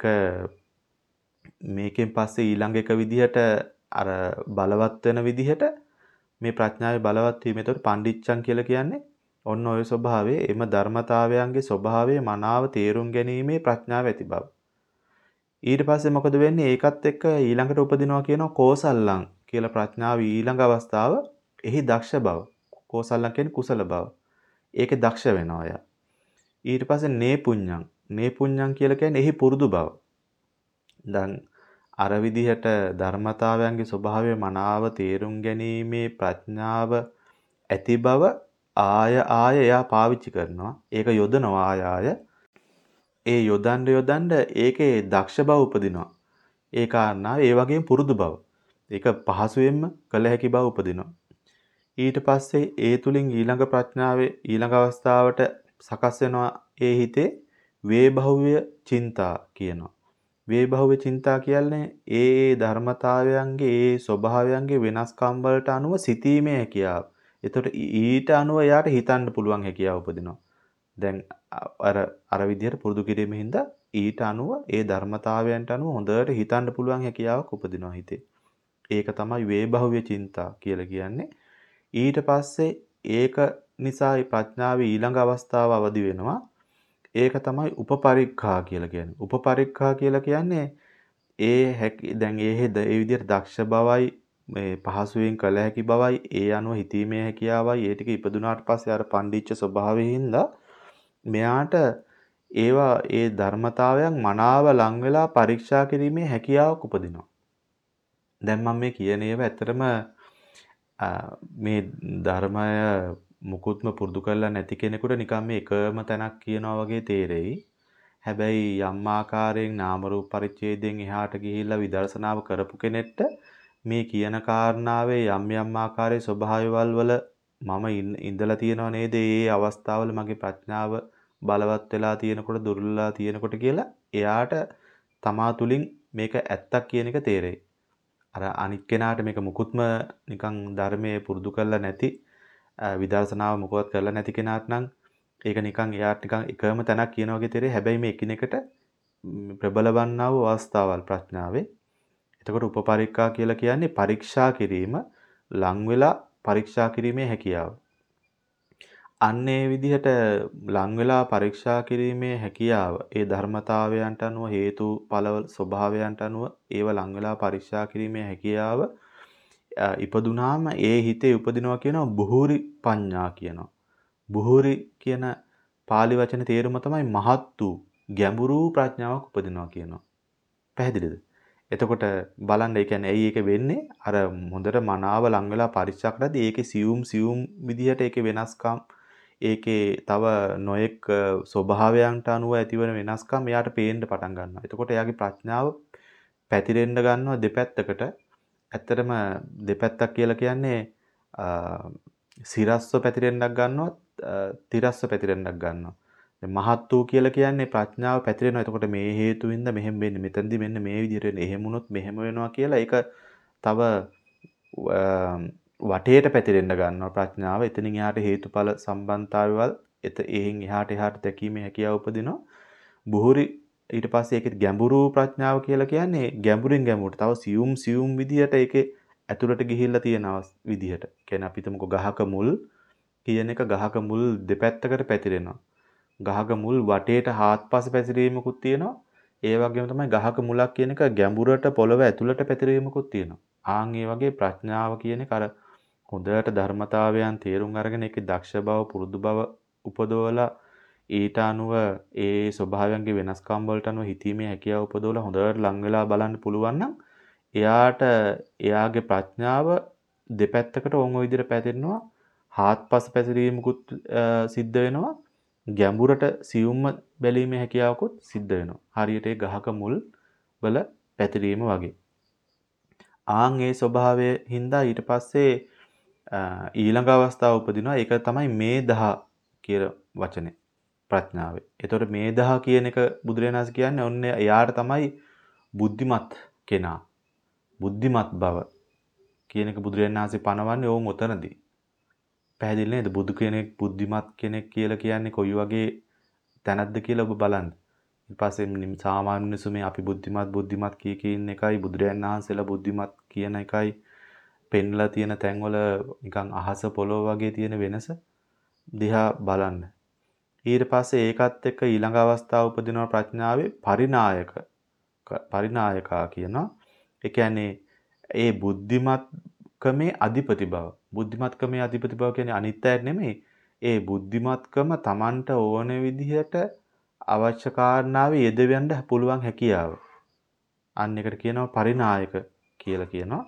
මේකෙන් පස්සේ ඊළඟ එක විදිහට අර බලවත් වෙන විදිහට මේ ප්‍රඥාවේ බලවත් වීම. ඒතකොට පණ්ඩිච්චං කියලා කියන්නේ ඔන්න ඔය ස්වභාවයේ එම ධර්මතාවයන්ගේ ස්වභාවය මනාව තේරුම් ගැනීමේ ප්‍රඥාව ඇති බව. ඊට පස්සේ මොකද වෙන්නේ? ඒකත් එක්ක ඊළඟට උපදිනවා කියනවා කෝසල්ලං කියලා ප්‍රඥාව ඊළඟ අවස්ථාව එහි දක්ෂ බව. කෝසල්ලං කියන්නේ කුසල බව. ඒකේ දක්ෂ වෙනවා එයා. ඊට පස්සේ නේපුඤ්ඤං. නේපුඤ්ඤං කියලා කියන්නේ එහි පුරුදු බව. දැන් අර විදිහට ධර්මතාවයන්ගේ ස්වභාවය මනාව තේරුම් ගැනීමේ ප්‍රඥාව ඇති බව ආය ආය එයා පාවිච්චි කරනවා. ඒක යොදනවා ආය ආය. ඒ යොදන්න යොදන්න ඒකේ දක්ෂ බව උපදිනවා. ඒ කාරණාව ඒ වගේම පුරුදු බව. ඒක පහසුවෙන්ම කළ හැකි බව උපදිනවා. ඊට පස්සේ ඒ තුලින් ඊළඟ ප්‍රඥාවේ ඊළඟ අවස්ථාවට සකස් වෙනවා ඒ හිතේ වේභව්‍ය චින්තා කියනවා. වේභව්‍ය චින්තා කියන්නේ ඒ ධර්මතාවයන්ගේ ඒ ස්වභාවයන්ගේ වෙනස්කම් වලට අනුව සිතීමේ හැකියාව. එතකොට ඊට අනුව එයාට හිතන්න පුළුවන් හැකියාව උපදිනවා. දැන් අර අර විදිහට පුරුදු කිරීමෙන් හින්දා ඊට අනුව ඒ ධර්මතාවයන්ට අනුව හොඳට හිතන්න පුළුවන් හැකියාවක් උපදිනවා හිතේ. ඒක තමයි වේභව්‍ය චින්තා කියලා කියන්නේ. ඊට පස්සේ ඒක නිසා මේ ප්‍රඥාවේ ඊළඟ අවස්ථාව අවදි වෙනවා. ඒක තමයි උපපරික්ඛා කියලා කියන්නේ. උපපරික්ඛා කියලා කියන්නේ ඒ හැකි දැන් ඒ ඒ විදිහට දක්ෂ බවයි මේ පහසුවෙන් කළ හැකි බවයි ඒ අනුව හිතීමේ හැකියාවයි ඒ ටික ඉපදුනාට පස්සේ අර පණ්ඩිච්ච ස්වභාවයෙන්ද මෙයාට ඒවා ඒ ධර්මතාවයන් මනාව ලං වෙලා පරීක්ෂා කිරීමේ හැකියාවක් උපදිනවා. දැන් මම මේ කියන ඒවා ඇත්තටම මේ ධර්මය මුකුත්ම පුරුදු කරලා නැති කෙනෙකුට නිකන් මේ එකම තැනක් කියනවා වගේ තේරෙයි. හැබැයි යම් ආකාරයෙන් නාම රූප පරිච්ඡේදයෙන් එහාට ගිහිල්ලා විදර්ශනාව කරපු කෙනෙක්ට මේ කියන කාරණාවේ යම් යම් ආකාරයේ ස්වභාවයවල වල මම ඉඳලා තියෙනව නේද? ඒ අවස්ථාවල මගේ ප්‍රඥාව බලවත් වෙලා තියෙනකොට දුර්වලලා තියෙනකොට කියලා එයාට තමා තුලින් මේක ඇත්තක් කියන එක තේරෙයි. අර අනිත් කෙනාට මේක මුකුත්ම නිකන් ධර්මයේ පුරුදු කරලා නැති විදර්ශනාව මොකවත් කරලා නැති කෙනාට නම් ඒක නිකන් එයාට නිකන් එකම තැනක් කියන වගේ තේරෙයි. හැබැයි මේ එකිනෙකට ප්‍රබල වන්නා වූ අවස්ථාවල් ප්‍රඥාවේ. එතකොට උපපරික්ඛා කියලා කියන්නේ පරීක්ෂා කිරීම, ලං වෙලා පරීක්ෂා කිරීමේ හැකියාව. අන්න ඒ විදිහට ලං වෙලා පරීක්ෂා කිරීමේ හැකියාව ඒ ධර්මතාවයන්ට අනුව හේතු ඵල ස්වභාවයන්ට අනුව ඒව ලං වෙලා පරීක්ෂා කිරීමේ හැකියාව ඉපදුනාම ඒ හිතේ උපදිනවා කියනවා බුහුරි පඤ්ඤා කියනවා. බුහුරි කියන pāli වචන තේරුම තමයි මහත් වූ ගැඹුරු ප්‍රඥාවක් උපදිනවා කියනවා. පැහැදිලිද? එතකොට බලන්න ඒ කියන්නේ ඇයි ඒක වෙන්නේ? අර හොඳට මනාව ලං වෙලා පරීක්ෂා කරද්දී ඒකේ සියුම් සියුම් විදිහට ඒකේ වෙනස්කම් ඒකේ තව නොයෙක් ස්වභාවයන්ට අනුව ඇතිවන වෙනස්කම් එයාට පේන්න පටන් ගන්නවා. එතකොට එයාගේ ප්‍රඥාව පැතිරෙන්න ගන්නවා දෙපැත්තකට. ඇත්තටම දෙපැත්තක් කියලා කියන්නේ සිරස්ව පැතිරෙන්නක් ගන්නවා, තිරස්ව පැතිරෙන්නක් ගන්නවා. මහත් වූ කියලා කියන්නේ ප්‍රඥාව පැතිරෙනවා. එතකොට මේ හේතුවින්ද මෙහෙම වෙන්නේ. මෙතනදී මෙන්න මේ විදිහට වෙන්නේ. එහෙම වුණොත් මෙහෙම වෙනවා කියලා ඒක තව වටේට පැතිරෙන්න ගන්නවා ප්‍රඥාව. එතනින් එහාට හේතුඵල සම්බන්ධතාවයවල් එත එහෙන් එහාට එහාට දැකීමේ හැකියාව උපදිනවා. බුහුරි ඊට පස්සේ ඒකේ ගැඹුරු ප්‍රඥාව කියලා කියන්නේ ගැඹුරින් ගැඹුරට තව සියුම් සියුම් විදිහට ඒකේ ඇතුළට ගිහිල්ලා තියෙන විදිහට. කියන්නේ අපි හිතමුකෝ ගහක මුල් කියන එක ගහක මුල් දෙපැත්තකට පැතිරෙනවා. ගහක මුල් වටේට හාත්පස පැතිරීමකුත් තියෙනවා. ඒ වගේම තමයි ගහක මුලක් කියන එක ගැඹුරට පොළව ඇතුළට පැතිරීමකුත් තියෙනවා. ආන් ඒ වගේ ප්‍රඥාව කියන එක අර හොඳට ධර්මතාවයන් තේරුම් අරගෙන ඒකේ දක්ෂ බව පුරුදු බව උපදවලා ඊට අනුව ඒ ස්වභාවයන්ගේ වෙනස්කම් වලට අනුව හිතීමේ හැකියාව උපදවලා හොඳට ලං වෙලා බලන්න පුළුවන් නම් එයාට එයාගේ ප්‍රඥාව දෙපැත්තකට ඕන විදිහට පැතිරෙනවා. හාත්පස පැතිරීමකුත් සිද්ධ වෙනවා. ගැඹුරට සියුම්ම බැලීමේ හැකියාවකුත් සිද්ධ වෙනවා. හරියට ඒ ගහක මුල් වල පැතිරීම වගේ. ආන් ඒ ස්වභාවය හින්දා ඊට පස්සේ ඊළඟ අවස්ථාව උපදිනවා. ඒක තමයි මේ දහ කියන වචනේ ප්‍රඥාවේ. ඒතකොට මේ දහ කියන එක බුදුරජාණන් කියන්නේ ඔන්න එයාට තමයි බුද්ධිමත් කෙනා. බුද්ධිමත් බව කියන එක බුදුරජාණන් වහන්සේ පනවන්නේ ඕන් උතනදී. පැහැදිලි නේද? බුදු කෙනෙක් බුද්ධිමත් කෙනෙක් කියලා කියන්නේ කොයි වගේ තැනක්ද කියලා ඔබ බලන්න. ඊට පස්සේ සාමාන්‍ය මිනිස්සු මේ අපි බුද්ධිමත් බුද්ධිමත් කී කී ඉන්න එකයි බුදුරජාණන් වහන්සේලා බුද්ධිමත් කියන එකයි පෙන්ලා තියෙන තැන්වල නිකන් අහස පොළොව වගේ තියෙන වෙනස දිහා බලන්න. ඊට පස්සේ ඒකත් එක්ක ඊළඟ අවස්ථාව උපදිනවා ප්‍රඥාවේ පරිනායක පරිනායකා කියනවා. ඒ කියන්නේ ඒ බුද්ධිමත්කමේ අධිපති බව. බුද්ධිමත්කමේ අධිපති බව කියන්නේ අනිත්‍යයක් නෙමෙයි. ඒ බුද්ධිමත්කම Tamanට ඕන විදිහට අවශ්‍ය කාරණාවේ යෙදවෙන්න පුළුවන් හැකියාව. අන්න එකට කියනවා පරිනායක කියලා කියනවා.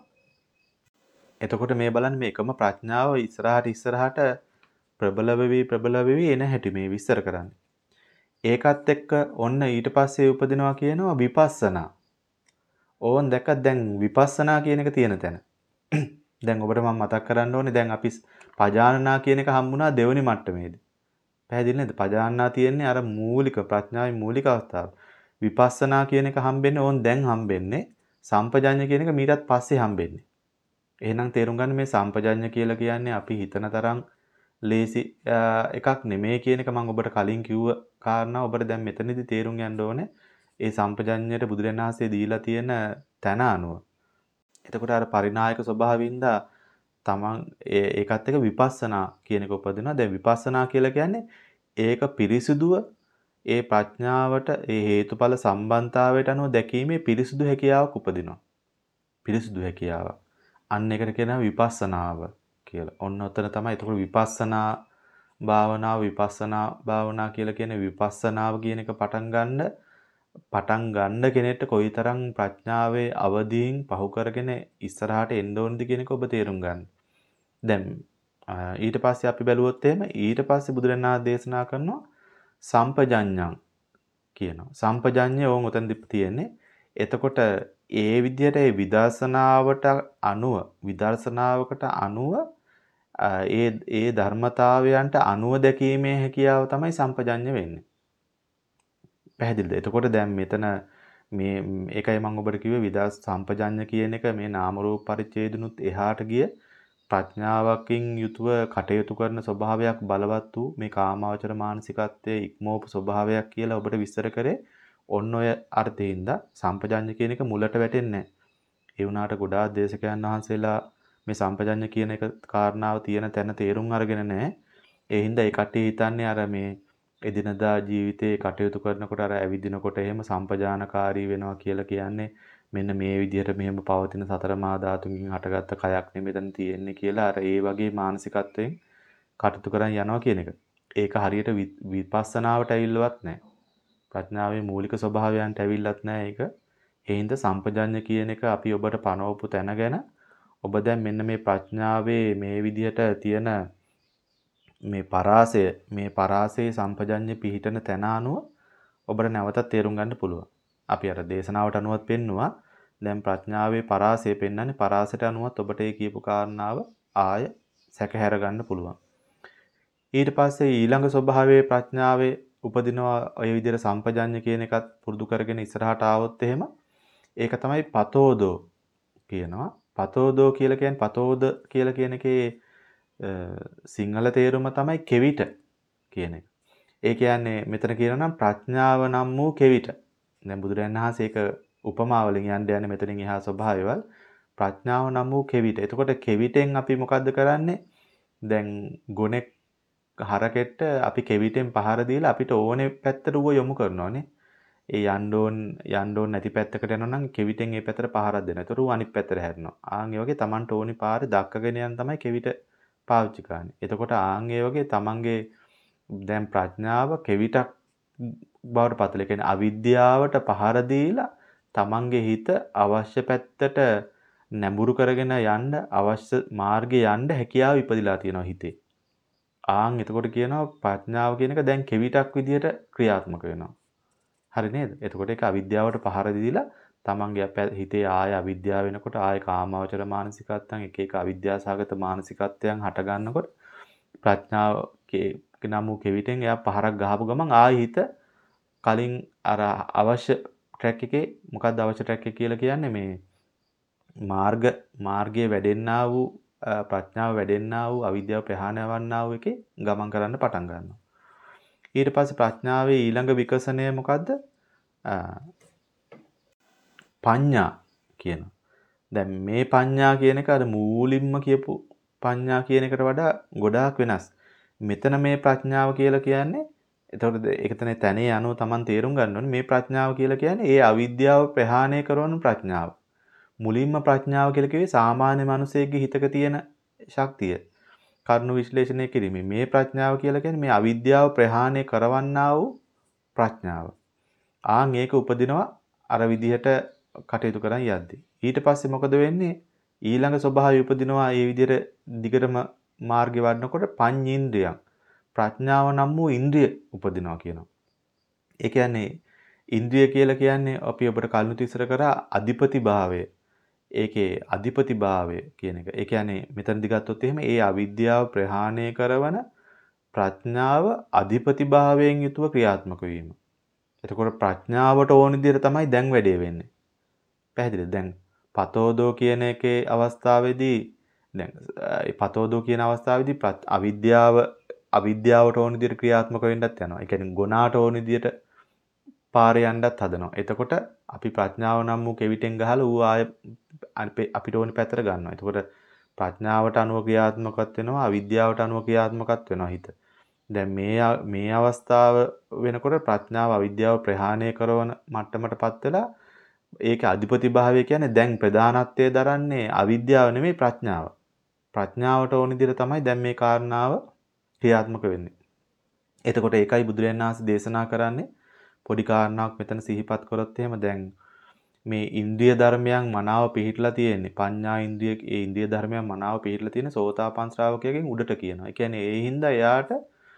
එතකොට මේ බලන්න මේකම ප්‍රඥාව ඉස්සරහට ඉස්සරහට ප්‍රබල වෙවි ප්‍රබල වෙවි එන හැටි මේ විස්තර කරන්නේ. ඒකත් එක්ක ඔන්න ඊට පස්සේ උපදිනවා කියනවා විපස්සනා. ඕන් දැක්කත් දැන් විපස්සනා කියන එක තියෙන තැන. දැන් ඔබට මම මතක් කරන්න ඕනේ දැන් අපි පජානනා කියන එක හම්බුණා දෙවෙනි මට්ටමේදී. පැහැදිලි නේද? පජානනා තියෙන්නේ අර මූලික ප්‍රඥාවේ මූලික අවස්ථාව. විපස්සනා කියන එක හම්බෙන්නේ ඕන් දැන් හම්බෙන්නේ. සම්පජඤ්ඤ කියන එක මීටත් පස්සේ හම්බෙන්නේ. එහෙනම් තේරුම් ගන්න මේ සම්පජඤ්ඤ කියලා කියන්නේ අපි හිතන තරම් ලේසි එකක් නෙමෙයි කියන එක මම ඔබට කලින් කිව්ව කාරණා ඔබට දැන් මෙතනදී තේරුම් ගන්න ඕනේ. ඒ සම්පජඤ්ඤයට බුදුරජාණන් වහන්සේ දීලා තියෙන තැන අනුව. එතකොට අර පරිනායක ස්වභාවයෙන්ද තමන් ඒකත් එක්ක විපස්සනා කියන එක උපදිනවා. දැන් විපස්සනා කියලා කියන්නේ ඒක පිරිසිදුව ඒ ප්‍රඥාවට ඒ හේතුඵල සම්බන්ධතාවයට අනුව දැකීමේ පිරිසිදු හැකියාවක් උපදිනවා. පිරිසිදු හැකියාව. අන්න එකට කියනවා විපස්සනාව කියලා. ඔන්න ඔතන තමයි එතකොට විපස්සනා භාවනාව විපස්සනා භාවනා කියලා කියන්නේ විපස්සනාව කියන එක පටන් ගන්න පටන් ගන්න කෙනෙක්ට කොයිතරම් ප්‍රඥාවේ අවදීන් පහු කරගෙන ඉස්සරහට එන්න ඕනද කියන එක ඔබ තේරුම් ගන්න. දැන් ඊට පස්සේ අපි බැලුවොත් එහෙම ඊට පස්සේ බුදුරණාහි දේශනා කරනවා සම්පජඤ්ඤං කියනවා. සම්පජඤ්ඤය ඕන් උතෙන්දි තියෙන්නේ. එතකොට ඒ විදිහට ඒ විදර්ශනාවට අනුව විදර්ශනාවකට අනුව ඒ ඒ ධර්මතාවයන්ට අනුව දැකීමේ හැකියාව තමයි සම්පජඤ්ඤ වෙන්නේ. පැහැදිලිද? එතකොට දැන් මෙතන මේ ඒකයි මම ඔබට කිව්වේ විදර්ශ සම්පජඤ්ඤ කියන එක මේ නාම රූප පරිච්ඡේදනුත් එහාට ගිය ප්‍රඥාවකින් යුතුව කටයුතු කරන ස්වභාවයක් බලවත් වූ මේ කාමාවචර මානසිකත්වයේ ඉක්මවපු ස්වභාවයක් කියලා ඔබට විස්තර කරේ ඔන්න ඔය අර්ථයෙන්ද සම්පජඤ්ඤ කියන එක මුලට වැටෙන්නේ නැහැ. ඒ වුණාට ගොඩාක් දේශකයන් වහන්සේලා මේ සම්පජඤ්ඤ කියන එක කාරණාව තියෙන තැන තේරුම් අරගෙන නැහැ. ඒ හින්දා ඒ කට්ටිය හිතන්නේ අර මේ එදිනදා ජීවිතේ කටයුතු කරනකොට අර ඇවිදිනකොට එහෙම සම්පජානකාරී වෙනවා කියලා කියන්නේ මෙන්න මේ විදිහට මෙහෙම පවතින සතර මහා ධාතුන්ගෙන් හටගත්ත කයක් නෙමෙතන තියෙන්නේ කියලා අර ඒ වගේ මානසිකත්වයෙන් කටයුතු කරන් යනවා කියන එක. ඒක හරියට විපස්සනාවට ඇවිල්ලවත් නැහැ. ප්‍රඥාවේ මූලික ස්වභාවයන්ට ඇවිල්ලත් නැහැ ඒක. ඒ හින්දා සම්පජඤ්ඤ කියන එක අපි ඔබට පනවපු තැන ගැන ඔබ දැන් මෙන්න මේ ප්‍රඥාවේ මේ විදිහට තියෙන මේ පරාසය මේ පරාසයේ සම්පජඤ්ඤය පිහිටන තැන අනුව ඔබට නැවතත් තේරුම් ගන්න පුළුවන්. අපි අර දේශනාවට අනුවත් පෙන්නවා. දැන් ප්‍රඥාවේ පරාසය පෙන්වන්නේ පරාසයට අනුවත් ඔබට ඒ කියපු කාරණාව ආය සැකහැර ගන්න පුළුවන්. ඊට පස්සේ ඊළඟ ස්වභාවයේ ප්‍රඥාවේ උපදිනවා ඔය විදිහට සම්පජඤ්ඤ කියන එකත් පුරුදු කරගෙන ඉස්සරහට ආවොත් එහෙම ඒක තමයි පතෝදෝ කියනවා. පතෝදෝ කියලා කියන්නේ පතෝද කියලා කියන එකේ සිංහල තේරුම තමයි කෙවිත කියන එක. ඒ කියන්නේ මෙතන කියනවා නම් ප්‍රඥාව නම් වූ කෙවිත. දැන් බුදුරජාණන් වහන්සේ ඒක උපමා වලින් යන්න යන්නේ මෙතනින් එහා ස්වභාවයවල් ප්‍රඥාව නම් වූ කෙවිත. එතකොට කෙවිතෙන් අපි මොකද්ද කරන්නේ? දැන් ගොනෙක් හරකෙට අපි කෙවිතෙන් පහර දීලා අපිට ඕනේ පැත්තට ඌව යොමු කරනවානේ. ඒ යන්න ඕන යන්න ඕන නැති පැත්තකට යනවා නම් කෙවිතෙන් ඒ පැත්තට පහරක් දෙනවා. ඒතර ඌ අනිත් පැත්තට හැරෙනවා. ආන් ඒ වගේ Tamanට ඕනි පාරේ දක්කගෙන යන තමයි කෙවිත පාවිච්චි කරන්නේ. එතකොට ආන් ඒ වගේ Tamanගේ දැන් ප්‍රඥාව කෙවිතක් බවට පතල. ඒ කියන්නේ අවිද්‍යාවට පහර දීලා Tamanගේ හිත අවශ්‍ය පැත්තට නැඹුරු කරගෙන යන්න අවශ්‍ය මාර්ගේ යන්න හැකියාව ඉපදිලා තියෙනවා හිතේ. ආන් එතකොට කියනවා ප්‍රඥාව කියන එක දැන් කෙවිතක් විදියට ක්‍රියාත්මක වෙනවා. හරි නේද? එතකොට ඒක අවිද්‍යාවට පහර දීලා තමන්ගේ හිතේ ආය අවිද්‍යාව වෙනකොට ආය කාමාවචර මානසිකත්වයන් එක එක අවිද්‍යාසගත මානසිකත්වයන් හට ගන්නකොට ප්‍රඥාව නම් වූ කෙවිතෙන් එයා පහරක් ගහපු ගමන් ආය හිත කලින් අර අවශ්‍ය ට්‍රැක් එකේ මොකක්ද අවශ්‍ය ට්‍රැක් එක කියලා කියන්නේ මේ මාර්ග මාර්ගයේ වැඩෙන්නා වූ ප්‍රඥාව වැඩෙන්නා වූ අවිද්‍යාව ප්‍රහාණය වන්නා වූ එකේ ගමන් කරන්න පටන් ගන්නවා. ඊට පස්සේ ප්‍රඥාවේ ඊළඟ විකසනය මොකද්ද? පඤ්ඤා කියනවා. දැන් මේ පඤ්ඤා කියන එක අර මූලින්ම කියපු පඤ්ඤා කියන එකට වඩා ගොඩාක් වෙනස්. මෙතන මේ ප්‍රඥාව කියලා කියන්නේ එතකොට ඒකතනේ තැනේ අනුව Taman තේරුම් ගන්න ඕනේ මේ ප්‍රඥාව කියලා කියන්නේ ඒ අවිද්‍යාව ප්‍රහාණය කරන ප්‍රඥාව. මුලින්ම ප්‍රඥාව කියලා කිව්වේ සාමාන්‍ය මිනිසෙක්ගේ හිතක තියෙන ශක්තිය. කරුණු විශ්ලේෂණය කිරීමේ මේ ප්‍රඥාව කියලා කියන්නේ මේ අවිද්‍යාව ප්‍රහාණය කරවන්නා වූ ප්‍රඥාව. ආන් ඒක උපදිනවා අර විදිහට කටයුතු කරන් යද්දී. ඊට පස්සේ මොකද වෙන්නේ? ඊළඟ ස්වභාවය උපදිනවා මේ විදිහට දිගටම මාර්ගේ වඩනකොට පඤ්ඤේන්ද්‍රයන් ප්‍රඥාව නම් වූ ඉන්ද්‍රිය උපදිනවා කියනවා. ඒ කියන්නේ ඉන්ද්‍රිය කියලා කියන්නේ අපි ඔබට කලින් ඉස්සර කරා අධිපති භාවය. ඒකේ අධිපති භාවය කියන එක. ඒ කියන්නේ මෙතනදි ගත්තොත් එහෙම ඒ අවිද්‍යාව ප්‍රහාණය කරවන ප්‍රඥාව අධිපති භාවයෙන් යුතුව ක්‍රියාත්මක වීම. එතකොට ප්‍රඥාවට ඕන විදිහට තමයි දැන් වැඩේ වෙන්නේ. පැහැදිලිද? දැන් පතෝදෝ කියන එකේ අවස්ථාවේදී දැන් ඒ පතෝදෝ කියන අවස්ථාවේදී අවිද්‍යාව අවිද්‍යාවට ඕන විදිහට ක්‍රියාත්මක වෙන්නත් යනවා. ඒ කියන්නේ ගුණාට ඕන විදිහට පාරේ යන්නත් හදනවා. එතකොට අපි ප්‍රඥාව නම් වූ කෙවිතෙන් ගහලා ඌ ආය අපිට ඕනි පැත්තට ගන්නවා. එතකොට ප්‍රඥාවට අනුව ක්‍රියාත්මකත් වෙනවා අවිද්‍යාවට අනුව ක්‍රියාත්මකත් වෙනවා හිත. දැන් මේ මේ අවස්ථාව වෙනකොට ප්‍රඥාව අවිද්‍යාව ප්‍රහාණය කරන මට්ටමටපත් වෙලා ඒකේ අධිපති භාවය කියන්නේ දැන් ප්‍රධානත්වයේ දරන්නේ අවිද්‍යාව නෙමෙයි ප්‍රඥාව. ප්‍රඥාවට ඕන විදිහට තමයි දැන් මේ කාරණාව ක්‍රියාත්මක වෙන්නේ. එතකොට ඒකයි බුදුරජාණන් වහන්සේ දේශනා කරන්නේ පොඩි කාරණාවක් මෙතන සිහිපත් කරොත් එහෙම දැන් මේ ඉන්ද්‍රිය ධර්මයන් මනාව පිළිහිట్లా තියෙන්නේ. පඤ්ඤා ඉන්ද්‍රිය ඒ ඉන්ද්‍රිය ධර්මයන් මනාව පිළිහිట్లా තියෙන සෝතාපන්න ශ්‍රාවකයෙක්ගෙන් උඩට කියනවා. ඒ කියන්නේ ඒ හින්දා එයාට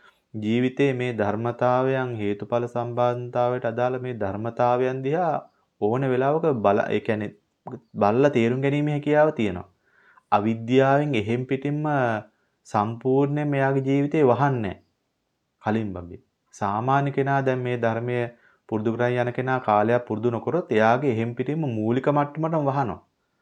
ජීවිතයේ මේ ධර්මතාවයන් හේතුඵල සම්බන්ධතාවයට අදාළ මේ ධර්මතාවයන් දිහා ඕන වෙලාවක බල ඒ කියන්නේ බලලා තේරුම් ගැනීම හැකියාව තියෙනවා. අවිද්‍යාවෙන් එහෙම් පිටින්ම සම්පූර්ණයෙන් මෙයාගේ ජීවිතේ වහන්නේ කලින් බබේ. සාමාන්‍ය කෙනා දැන් මේ ධර්මයේ පුරුදු කරගෙන යන කෙනා කාලයක් පුරුදු නොකරොත් එයාගේ එහෙම් පිටින්ම මූලික මට්ටමටම වහනවා.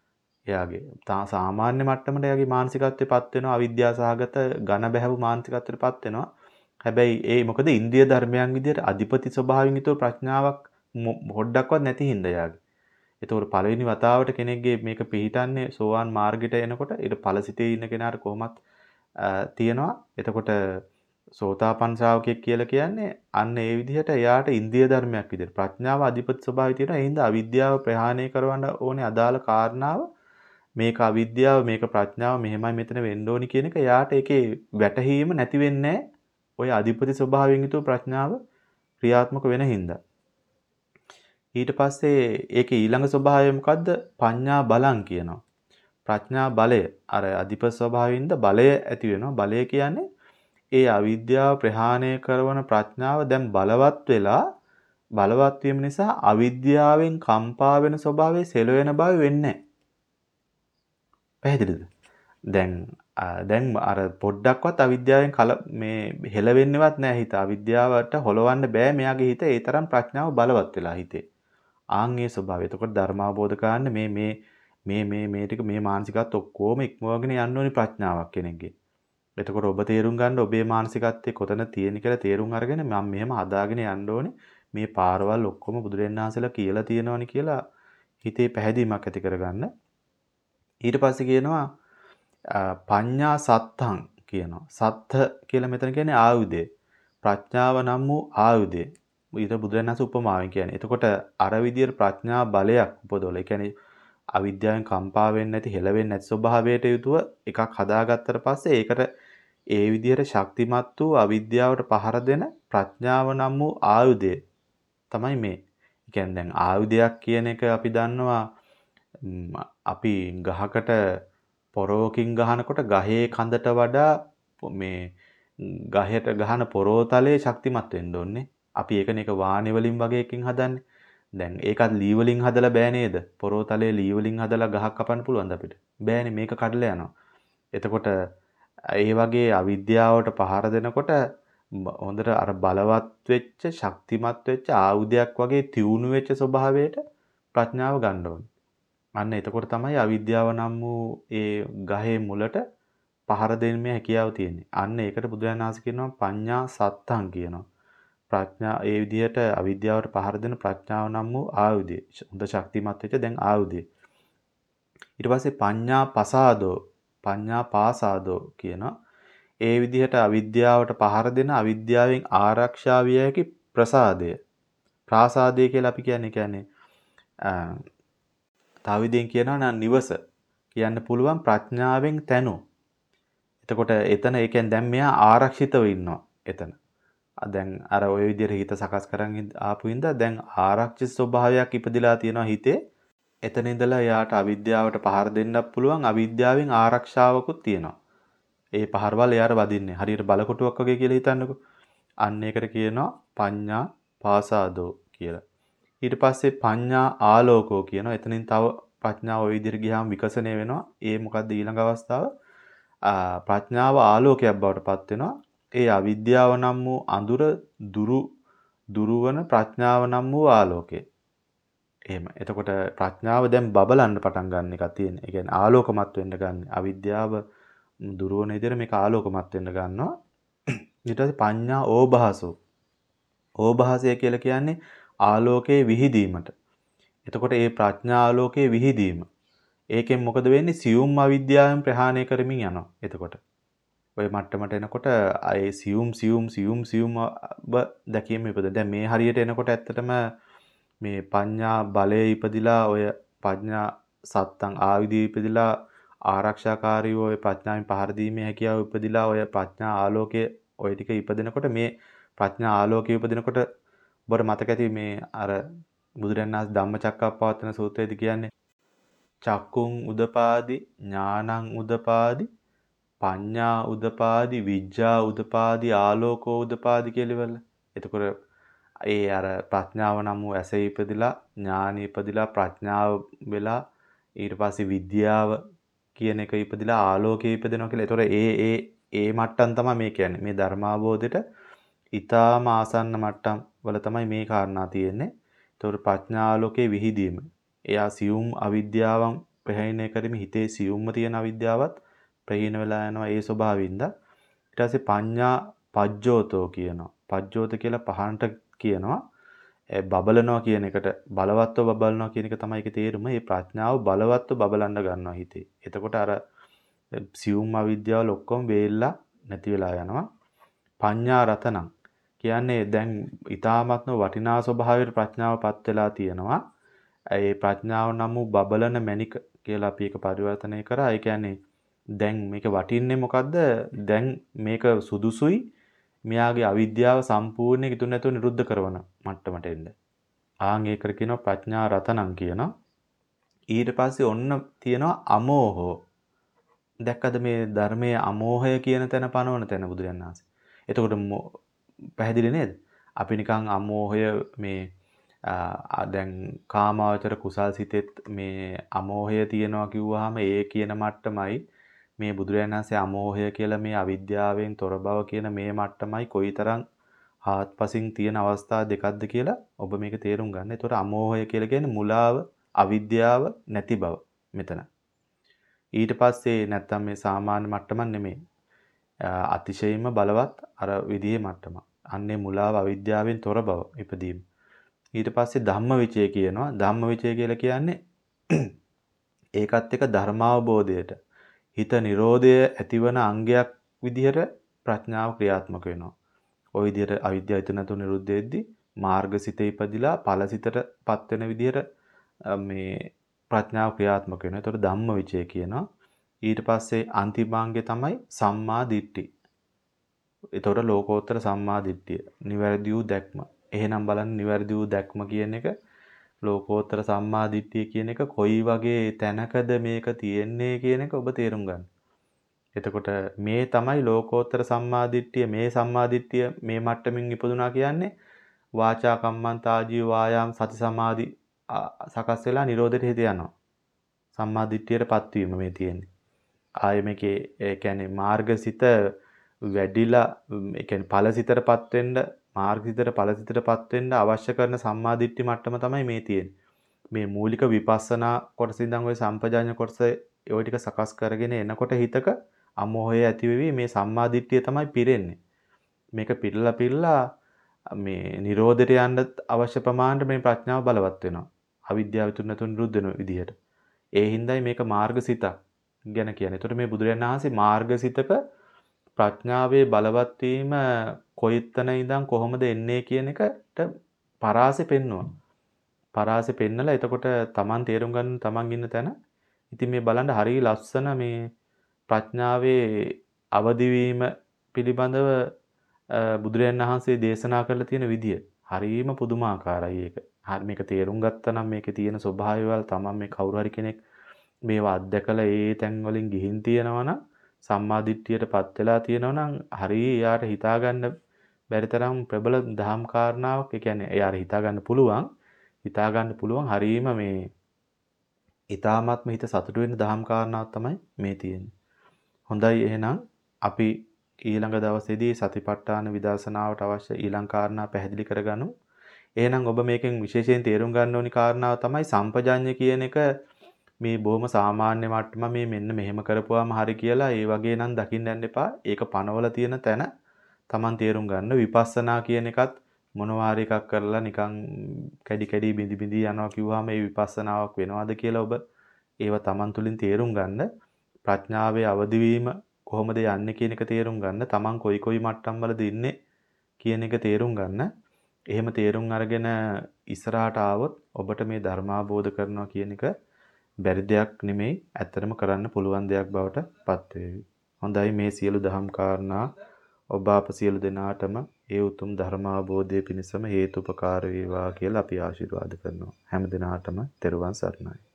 එයාගේ තා සාමාන්‍ය මට්ටමට එයාගේ මානසිකත්වෙපත් වෙනවා අවිද්‍යාව සහගත ඝන බැහැවු මානසිකත්වෙපත් වෙනවා. හැබැයි ඒ මොකද ඉන්ද්‍රිය ධර්මයන් විදිහට අධිපති ස්වභාවයෙන් යුතුව ප්‍රඥාවක් පොඩ්ඩක්වත් නැති හින්දා එයාගේ. ඒතකොට පළවෙනි වතාවට කෙනෙක්ගේ මේක පිළිටන්නේ සෝවාන් මාර්ගයට එනකොට ඊට ඵලසිතේ ඉන්න කෙනාට කොහොමත් තියෙනවා. එතකොට සෝතාපන්න ශ්‍රාවකයෙක් කියලා කියන්නේ අන්න ඒ විදිහට එයාට ඉන්ද්‍රිය ධර්මයක් විදිහට ප්‍රඥාව අධිපති ස්වභාවය තියෙනවා. ඒ හින්දා අවිද්‍යාව ප්‍රහාණය කරවන්න ඕනේ අදාළ කාරණාව මේක අවිද්‍යාව මේක ප්‍රඥාව මෙහෙමයි මෙතන වෙන්න ඕනි කියන එක එයාට ඒකේ වැටහීම නැති වෙන්නේ ඔය අධිපති ස්වභාවයෙන් යුතුව ප්‍රඥාව ක්‍රියාත්මක වෙන හින්දා. ඊට පස්සේ ඒකේ ඊළඟ ස්වභාවය මොකද්ද? පඤ්ඤා බලං කියනවා. ප්‍රඥා බලය අර අධිපති ස්වභාවයෙන්ද බලය ඇති වෙනවා. බලය කියන්නේ ඒ අවිද්‍යාව ප්‍රහාණය කරන ප්‍රඥාව දැන් බලවත් වෙලා බලවත් වීම නිසා අවිද්‍යාවෙන් කම්පා වෙන ස්වභාවයේ සෙලවෙන බව වෙන්නේ නැහැ. පැහැදිලිද? දැන් දැන් අර පොඩ්ඩක්වත් අවිද්‍යාවෙන් කල මේ හෙලවෙන්නේවත් නැහැ හිත. අවිද්‍යාවට හොලවන්න බෑ මෙයාගේ හිත. ඒ තරම් ප්‍රඥාව බලවත් වෙලා හිතේ. ආන් ඒ ස්වභාවය. එතකොට ධර්මාවබෝධ කරන්න මේ මේ මේ මේ මේ ටික මේ මානසිකත් ඔක්කොම ඉක්මවගෙන යන්න ඕනි ප්‍රඥාවක් කෙනෙක්ගේ. එතකොට ඔබ තේරුම් ගන්න ඔබේ මානසිකත්වයේ කොතන තියෙන කියලා තේරුම් අරගෙන මම මෙහෙම හදාගෙන යන්න ඕනේ. මේ පාරවල් ඔක්කොම බුදුරජාණන් වහන්සේලා කියලා තියෙනවනි කියලා හිතේ පැහැදීමක් ඇති කරගන්න. ඊට පස්සේ කියනවා පඤ්ඤා සත්තං කියනවා. සත්ත කියලා මෙතන කියන්නේ ආයුධය. ප්‍රඥාව නම් වූ ආයුධය. ඊට බුදුරජාණන් වහන්සේ උපමාවෙන් කියන්නේ. එතකොට අර විදියට ප්‍රඥා බලයක් උපදවල. ඒ කියන්නේ අවිද්‍යාවෙන් කම්පා වෙන්නේ නැති, හෙලවෙන්නේ නැති ස්වභාවයට යුතුව එකක් හදාගත්තට පස්සේ ඒකට ඒ විදියට ශක්තිමත් වූ අවිද්‍යාවට පහර දෙන ප්‍රඥාව නම් වූ ආයුධය තමයි මේ. ඒ කියන්නේ දැන් ආයුධයක් කියන එක අපි දන්නවා අපි ගහකට පොරවකින් ගහනකොට ගහේ කඳට වඩා මේ ගහයට ගහන පොරෝතලයේ ශක්තිමත් වෙන්න ඕනේ. අපි ඒකනේ එක වාණි වලින් වගේ එකකින් හදන්නේ. දැන් ඒකත් ලී වලින් හදලා බෑ නේද? පොරෝතලයේ ලී වලින් හදලා ගහක් කපන්න පුළුවන්ද අපිට? බෑනේ මේක කඩලා යනවා. එතකොට ඒ වගේ අවිද්‍යාවට පහර දෙනකොට හොඳට අර බලවත් වෙච්ච ශක්තිමත් වෙච්ච ආයුධයක් වගේ තියුණු වෙච්ච ස්වභාවයට ප්‍රඥාව ගන්න ඕනේ. අන්න එතකොට තමයි අවිද්‍යාව නම් වූ ඒ ගහේ මුලට පහර දෙන්නේ හැකියාව තියෙන්නේ. අන්න ඒකට බුදුරජාණන් වහන්සේ කියනවා පඤ්ඤා සත්තං කියනවා. ප්‍රඥා ඒ විදිහට අවිද්‍යාවට පහර දෙන ප්‍රඥාව නම් වූ ආයුධය. හොඳ ශක්තිමත් වෙච්ච දැන් ආයුධය. ඊට පස්සේ පඤ්ඤා පසාදෝ පඤ්ඤා පාසාදෝ කියනවා. ඒ විදිහට අවිද්‍යාවට පහර දෙන අවිද්‍යාවෙන් ආරක්ෂා විය හැකි ප්‍රසාදය. ප්‍රාසාදය කියලා අපි කියන්නේ කියන්නේ තව විදිහෙන් කියනවා නම් නිවස කියන්න පුළුවන් ප්‍රඥාවෙන් තැනු. එතකොට එතන ඒ කියන්නේ දැන් මෙයා ආරක්ෂිතව ඉන්නවා එතන. දැන් අර ওই විදිහට හිත සකස් කරන් ආපු ඉඳලා දැන් ආරක්ෂිත ස්වභාවයක් ඉපදිලා තියෙනවා හිතේ. එතන ඉඳලා යාට අවිද්‍යාවට පහර දෙන්නත් පුළුවන්. අවිද්‍යාවෙන් ආරක්ෂාවකුත් තියෙනවා. ඒ පහරවල් එයාට වදින්නේ. හරියට බලකොටුවක් වගේ කියලා හිතන්නකෝ. අන්න ඒකට කියනවා පඤ්ඤා පාසාදෝ කියලා. ඊට පස්සේ පඤ්ඤා ආලෝකෝ කියනවා. එතනින් තව ප්‍රඥාව ওই විදිහට ගියාම විකසණය වෙනවා. ඒ මොකද්ද ඊළඟ අවස්ථාව? ප්‍රඥාව ආලෝකයක් බවට පත් වෙනවා. ඒ අවිද්‍යාව නම් වූ අඳුර දුරු දුරුවන ප්‍රඥාව නම් වූ ආලෝකය. එහෙම. එතකොට ප්‍රඥාව දැන් බබලන්න පටන් ගන්න එකක් තියෙන. ඒ කියන්නේ ආලෝකමත් වෙන්න ගන්න. අවිද්‍යාව දුරවන විදිහට මේක ආලෝකමත් වෙන්න ගන්නවා. ඊට පස්සේ පඤ්ඤා ඕභාසෝ. ඕභාසය කියලා කියන්නේ ආලෝකයේ විහිදීමට. එතකොට මේ ප්‍රඥා ආලෝකයේ විහිදීම. ඒකෙන් මොකද වෙන්නේ? සියුම් අවිද්‍යාවෙන් ප්‍රහාණය කරමින් යනවා. එතකොට ඔය මට්ටමට එනකොට ඒ සියුම් සියුම් සියුම් සියුම් දැකීම ඉපද. දැන් මේ හරියට එනකොට ඇත්තටම මේ පඤ්ඤා බලයේ ඉපදිලා ඔය පඤ්ඤා සත්තං ආයුධය ඉපදිලා ආරක්ෂාකාරීව ඔය ප්‍රඥාවෙන් පහර දීමේ හැකියාව ඉපදිලා ඔය ප්‍රඥා ආලෝකයේ ඔය ටික ඉපදිනකොට මේ ප්‍රඥා ආලෝකයේ ඉපදිනකොට ඔබට මතක ඇති මේ අර බුදුරජාණන් වහන්සේ ධම්මචක්කප්පවත්තන සූත්‍රයේදී කියන්නේ චක්කුං උදපාදි ඥානං උදපාදි පඤ්ඤා උදපාදි විජ්ජා උදපාදි ආලෝකෝ උදපාදි කියලා ඉවරල. එතකොට ඒ අර ප්‍රඥාව නම් වූ ඇසේ ඉපදිලා ඥානෙ ඉපදිලා ප්‍රඥාව වෙලා ඊට පස්සේ විද්‍යාව කියන එක ඉපදිලා ආලෝකයේ ඉපදෙනවා කියලා. එතකොට ඒ ඒ ඒ මට්ටම් තමයි මේ කියන්නේ. මේ ධර්මාබෝධයට ඊටාම ආසන්න මට්ටම් වල තමයි මේ කාරණා තියෙන්නේ. එතකොට ප්‍රඥා ආලෝකයේ විහිදීම. එයා සියුම් අවිද්‍යාවන් ප්‍රහීණය කරමින් හිතේ සියුම්ම තියෙන අවිද්‍යාවත් ප්‍රහීන වෙලා යනවා ඒ ස්වභාවයෙන්ද. ඊට පස්සේ පඤ්ඤා පජ්ජෝතෝ කියනවා. පජ්ජෝත කියලා පහනට කියනවා. ඒ බබලනවා කියන එකට බලවත්ව බබලනවා කියන එක තමයි ඒකේ තේරුම. මේ ප්‍රඥාව බලවත්ව බබලන්න ගන්නවා හිතේ. එතකොට අර සියුම් අවිද්‍යාවල ඔක්කොම වේල්ලා නැති වෙලා යනවා. පඤ්ඤා රතනං කියන්නේ දැන් ඊ타මත්ම වටිනා ස්වභාවයට ප්‍රඥාවපත් වෙලා තියෙනවා. ඒ ප්‍රඥාව නම් වූ බබලන මණික කියලා අපි ඒක පරිවර්තනය කරා. ඒ කියන්නේ දැන් මේක වටින්නේ මොකද්ද? දැන් මේක සුදුසුයි මෙයාගේ අවිද්‍යාව සම්පූර්ණයෙන් ඉතුරු නැතුව නිරුද්ධ කරන මට්ටමට එන්න. ආන් ඒකට කියනවා ප්‍රඥා රතනං කියනවා. ඊට පස්සේ ඔන්න තියෙනවා අමෝහෝ. දැක්කද මේ ධර්මයේ අමෝහය කියන තැන පනවන තැන බුදුරජාණන් වහන්සේ. එතකොට පැහැදිලි නේද? අපි නිකන් අමෝහය මේ දැන් කාමාවචර කුසල් සිතෙත් මේ අමෝහය තියනවා කිව්වහම ඒ කියන මට්ටමයි මේ බුදුරජාණන් වහන්සේ අමෝහය කියලා මේ අවිද්‍යාවෙන් තොර බව කියන මේ මට්ටමයි කොයිතරම් හාත්පසින් තියෙන අවස්ථා දෙකක්ද කියලා ඔබ මේක තේරුම් ගන්න. ඒතකොට අමෝහය කියලා කියන්නේ මුලාව, අවිද්‍යාව නැති බව මෙතන. ඊට පස්සේ නැත්තම් මේ සාමාන්‍ය මට්ටමක් නෙමෙයි. අතිශයින්ම බලවත් අර විදිහේ මට්ටමක්. අන්නේ මුලාව අවිද්‍යාවෙන් තොර බව ඉපදීම. ඊට පස්සේ ධම්මවිචය කියනවා. ධම්මවිචය කියලා කියන්නේ ඒකත් එක්ක ධර්මාවබෝධයට හිත නිරෝධය ඇතිවන අංගයක් විදිහට ප්‍රඥාව ක්‍රියාත්මක වෙනවා. ওই විදිහට අවිද්‍යාව ඊට නැතු නිරුද්ධ වෙද්දී මාර්ගසිත ඉපදිලා ඵලසිතටපත් වෙන විදිහට මේ ප්‍රඥාව ක්‍රියාත්මක වෙනවා. ඒතකොට ධම්මවිචය කියනවා. ඊට පස්සේ අන්තිමාංගය තමයි සම්මා දිට්ඨි. ඒතකොට ලෝකෝත්තර සම්මා දිට්ඨිය. නිවැරදි වූ දැක්ම. එහෙනම් බලන්න නිවැරදි වූ දැක්ම කියන එක ලෝකෝත්තර සම්මා දිට්ඨිය කියන එක කොයි වගේ තැනකද මේක තියෙන්නේ කියන එක ඔබ තේරුම් ගන්න. එතකොට මේ තමයි ලෝකෝත්තර සම්මා දිට්ඨිය. මේ සම්මා දිට්ඨිය මේ මට්ටමින් ඉපදුනා කියන්නේ වාචා කම්මන්ත ආජීව වායාම සති සමාධි සකස් වෙලා නිරෝධයට හිත යනවා. සම්මා දිට්ඨියටපත් වීම මේ තියෙන්නේ. ආයේ මේකේ ඒ කියන්නේ මාර්ගසිත වැඩිලා ඒ කියන්නේ ඵලසිතටපත් වෙන්න මාර්ගසිතට ඵලසිතටපත් වෙන්න අවශ්‍ය කරන සම්මා දිට්ඨි මට්ටම තමයි මේ තියෙන්නේ. මේ මූලික විපස්සනා කොටස ඉඳන් ওই සම්පජාඤ්ඤ කොටස ඒ ටික සකස් කරගෙන එනකොට හිතක අමෝහය ඇති වෙවි මේ සම්මා දිට්ඨිය තමයි පිරෙන්නේ. මේක පිරලා පිරලා මේ නිරෝධයට යන්න අවශ්‍ය ප්‍රමාණයට මේ ප්‍රඥාව බලවත් වෙනවා. අවිද්‍යාව තුන තුන නිරුද්ධ වෙන විදිහට. ඒ හින්දායි මේක මාර්ගසිතක් ගැන කියන්නේ. ඒතකොට මේ බුදුරජාණන් වහන්සේ මාර්ගසිතක ප්‍රඥාවේ බලවත් වීම කොයිතන ඉඳන් කොහොමද එන්නේ කියන එකට පරාසෙ පෙන්නවා. පරාසෙ පෙන්නලා එතකොට Taman තේරුම් ගන්න Taman ඉන්න තැන. ඉතින් මේ බලන්න හරිය ලස්සන මේ ප්‍රඥාවේ අවදිවීම පිළිබඳව බුදුරජාණන් වහන්සේ දේශනා කරලා තියෙන විදිය හරියම පුදුමාකාරයි ඒක. හරි මේක තේරුම් ගත්තා නම් මේකේ තියෙන ස්වභාවයවල Taman මේ කවුරු හරි කෙනෙක් මේවා අත්දැකලා ඒ තැන් වලින් ගිහින් තියෙනවනම් සම්මා දිට්ඨියටපත් වෙලා තියෙනවනම් හරිය යාට හිතා ගන්න බැරි තරම් ප්‍රබල දහම් කාරණාවක්. ඒ කියන්නේ යාට හිතා ගන්න පුළුවන්. හිතා ගන්න පුළුවන් හරියම මේ ඊ타මාත්ම හිත සතුටු වෙන්න දහම් කාරණාවක් තමයි මේ තියෙන්නේ. හොඳයි එහෙනම් අපි ඊළඟ දවසේදී සතිපට්ඨාන විදර්ශනාවට අවශ්‍ය ඊළඟ කාරණා පැහැදිලි කරගනු. එහෙනම් ඔබ මේකෙන් විශේෂයෙන් තේරුම් ගන්න ඕනි කාරණාව තමයි සම්පජාඤ්ඤ කියන එක මේ බොහොම සාමාන්‍ය මට්ටම මේ මෙන්න මෙහෙම කරපුවාම හරි කියලා ඒ වගේ නම් දකින්න යන්න එපා. ඒක පනවල තියෙන තැන Taman තේරුම් ගන්න. විපස්සනා කියන එකත් මොනවා හරි එකක් කරලා නිකන් කැඩි කැඩි බිඳි බිඳි යනවා කිව්වම ඒ විපස්සනාවක් වෙනවද කියලා ඔබ ඒව Taman තුලින් තේරුම් ගන්න. ප්‍රඥාවේ අවදිවීම කොහොමද යන්නේ කියන එක තේරුම් ගන්න. Taman කොයි කොයි මට්ටම් වලද ඉන්නේ කියන එක තේරුම් ගන්න. එහෙම තේරුම් අරගෙන ඉස්සරහට ආවොත් ඔබට මේ ධර්මාබෝධ කරනවා කියන එක බැරි දෙයක් නෙමෙයි, ඇත්තටම කරන්න පුළුවන් දෙයක් බවට පත් වේවි. හොඳයි මේ සියලු දහම් කාරණා ඔබ අප සියලු දෙනාටම ඒ උතුම් ධර්මාබෝධය පිණිසම හේතුපකාර වේවා කියලා අපි ආශිර්වාද කරනවා. හැම දිනාටම තෙරුවන් සරණයි.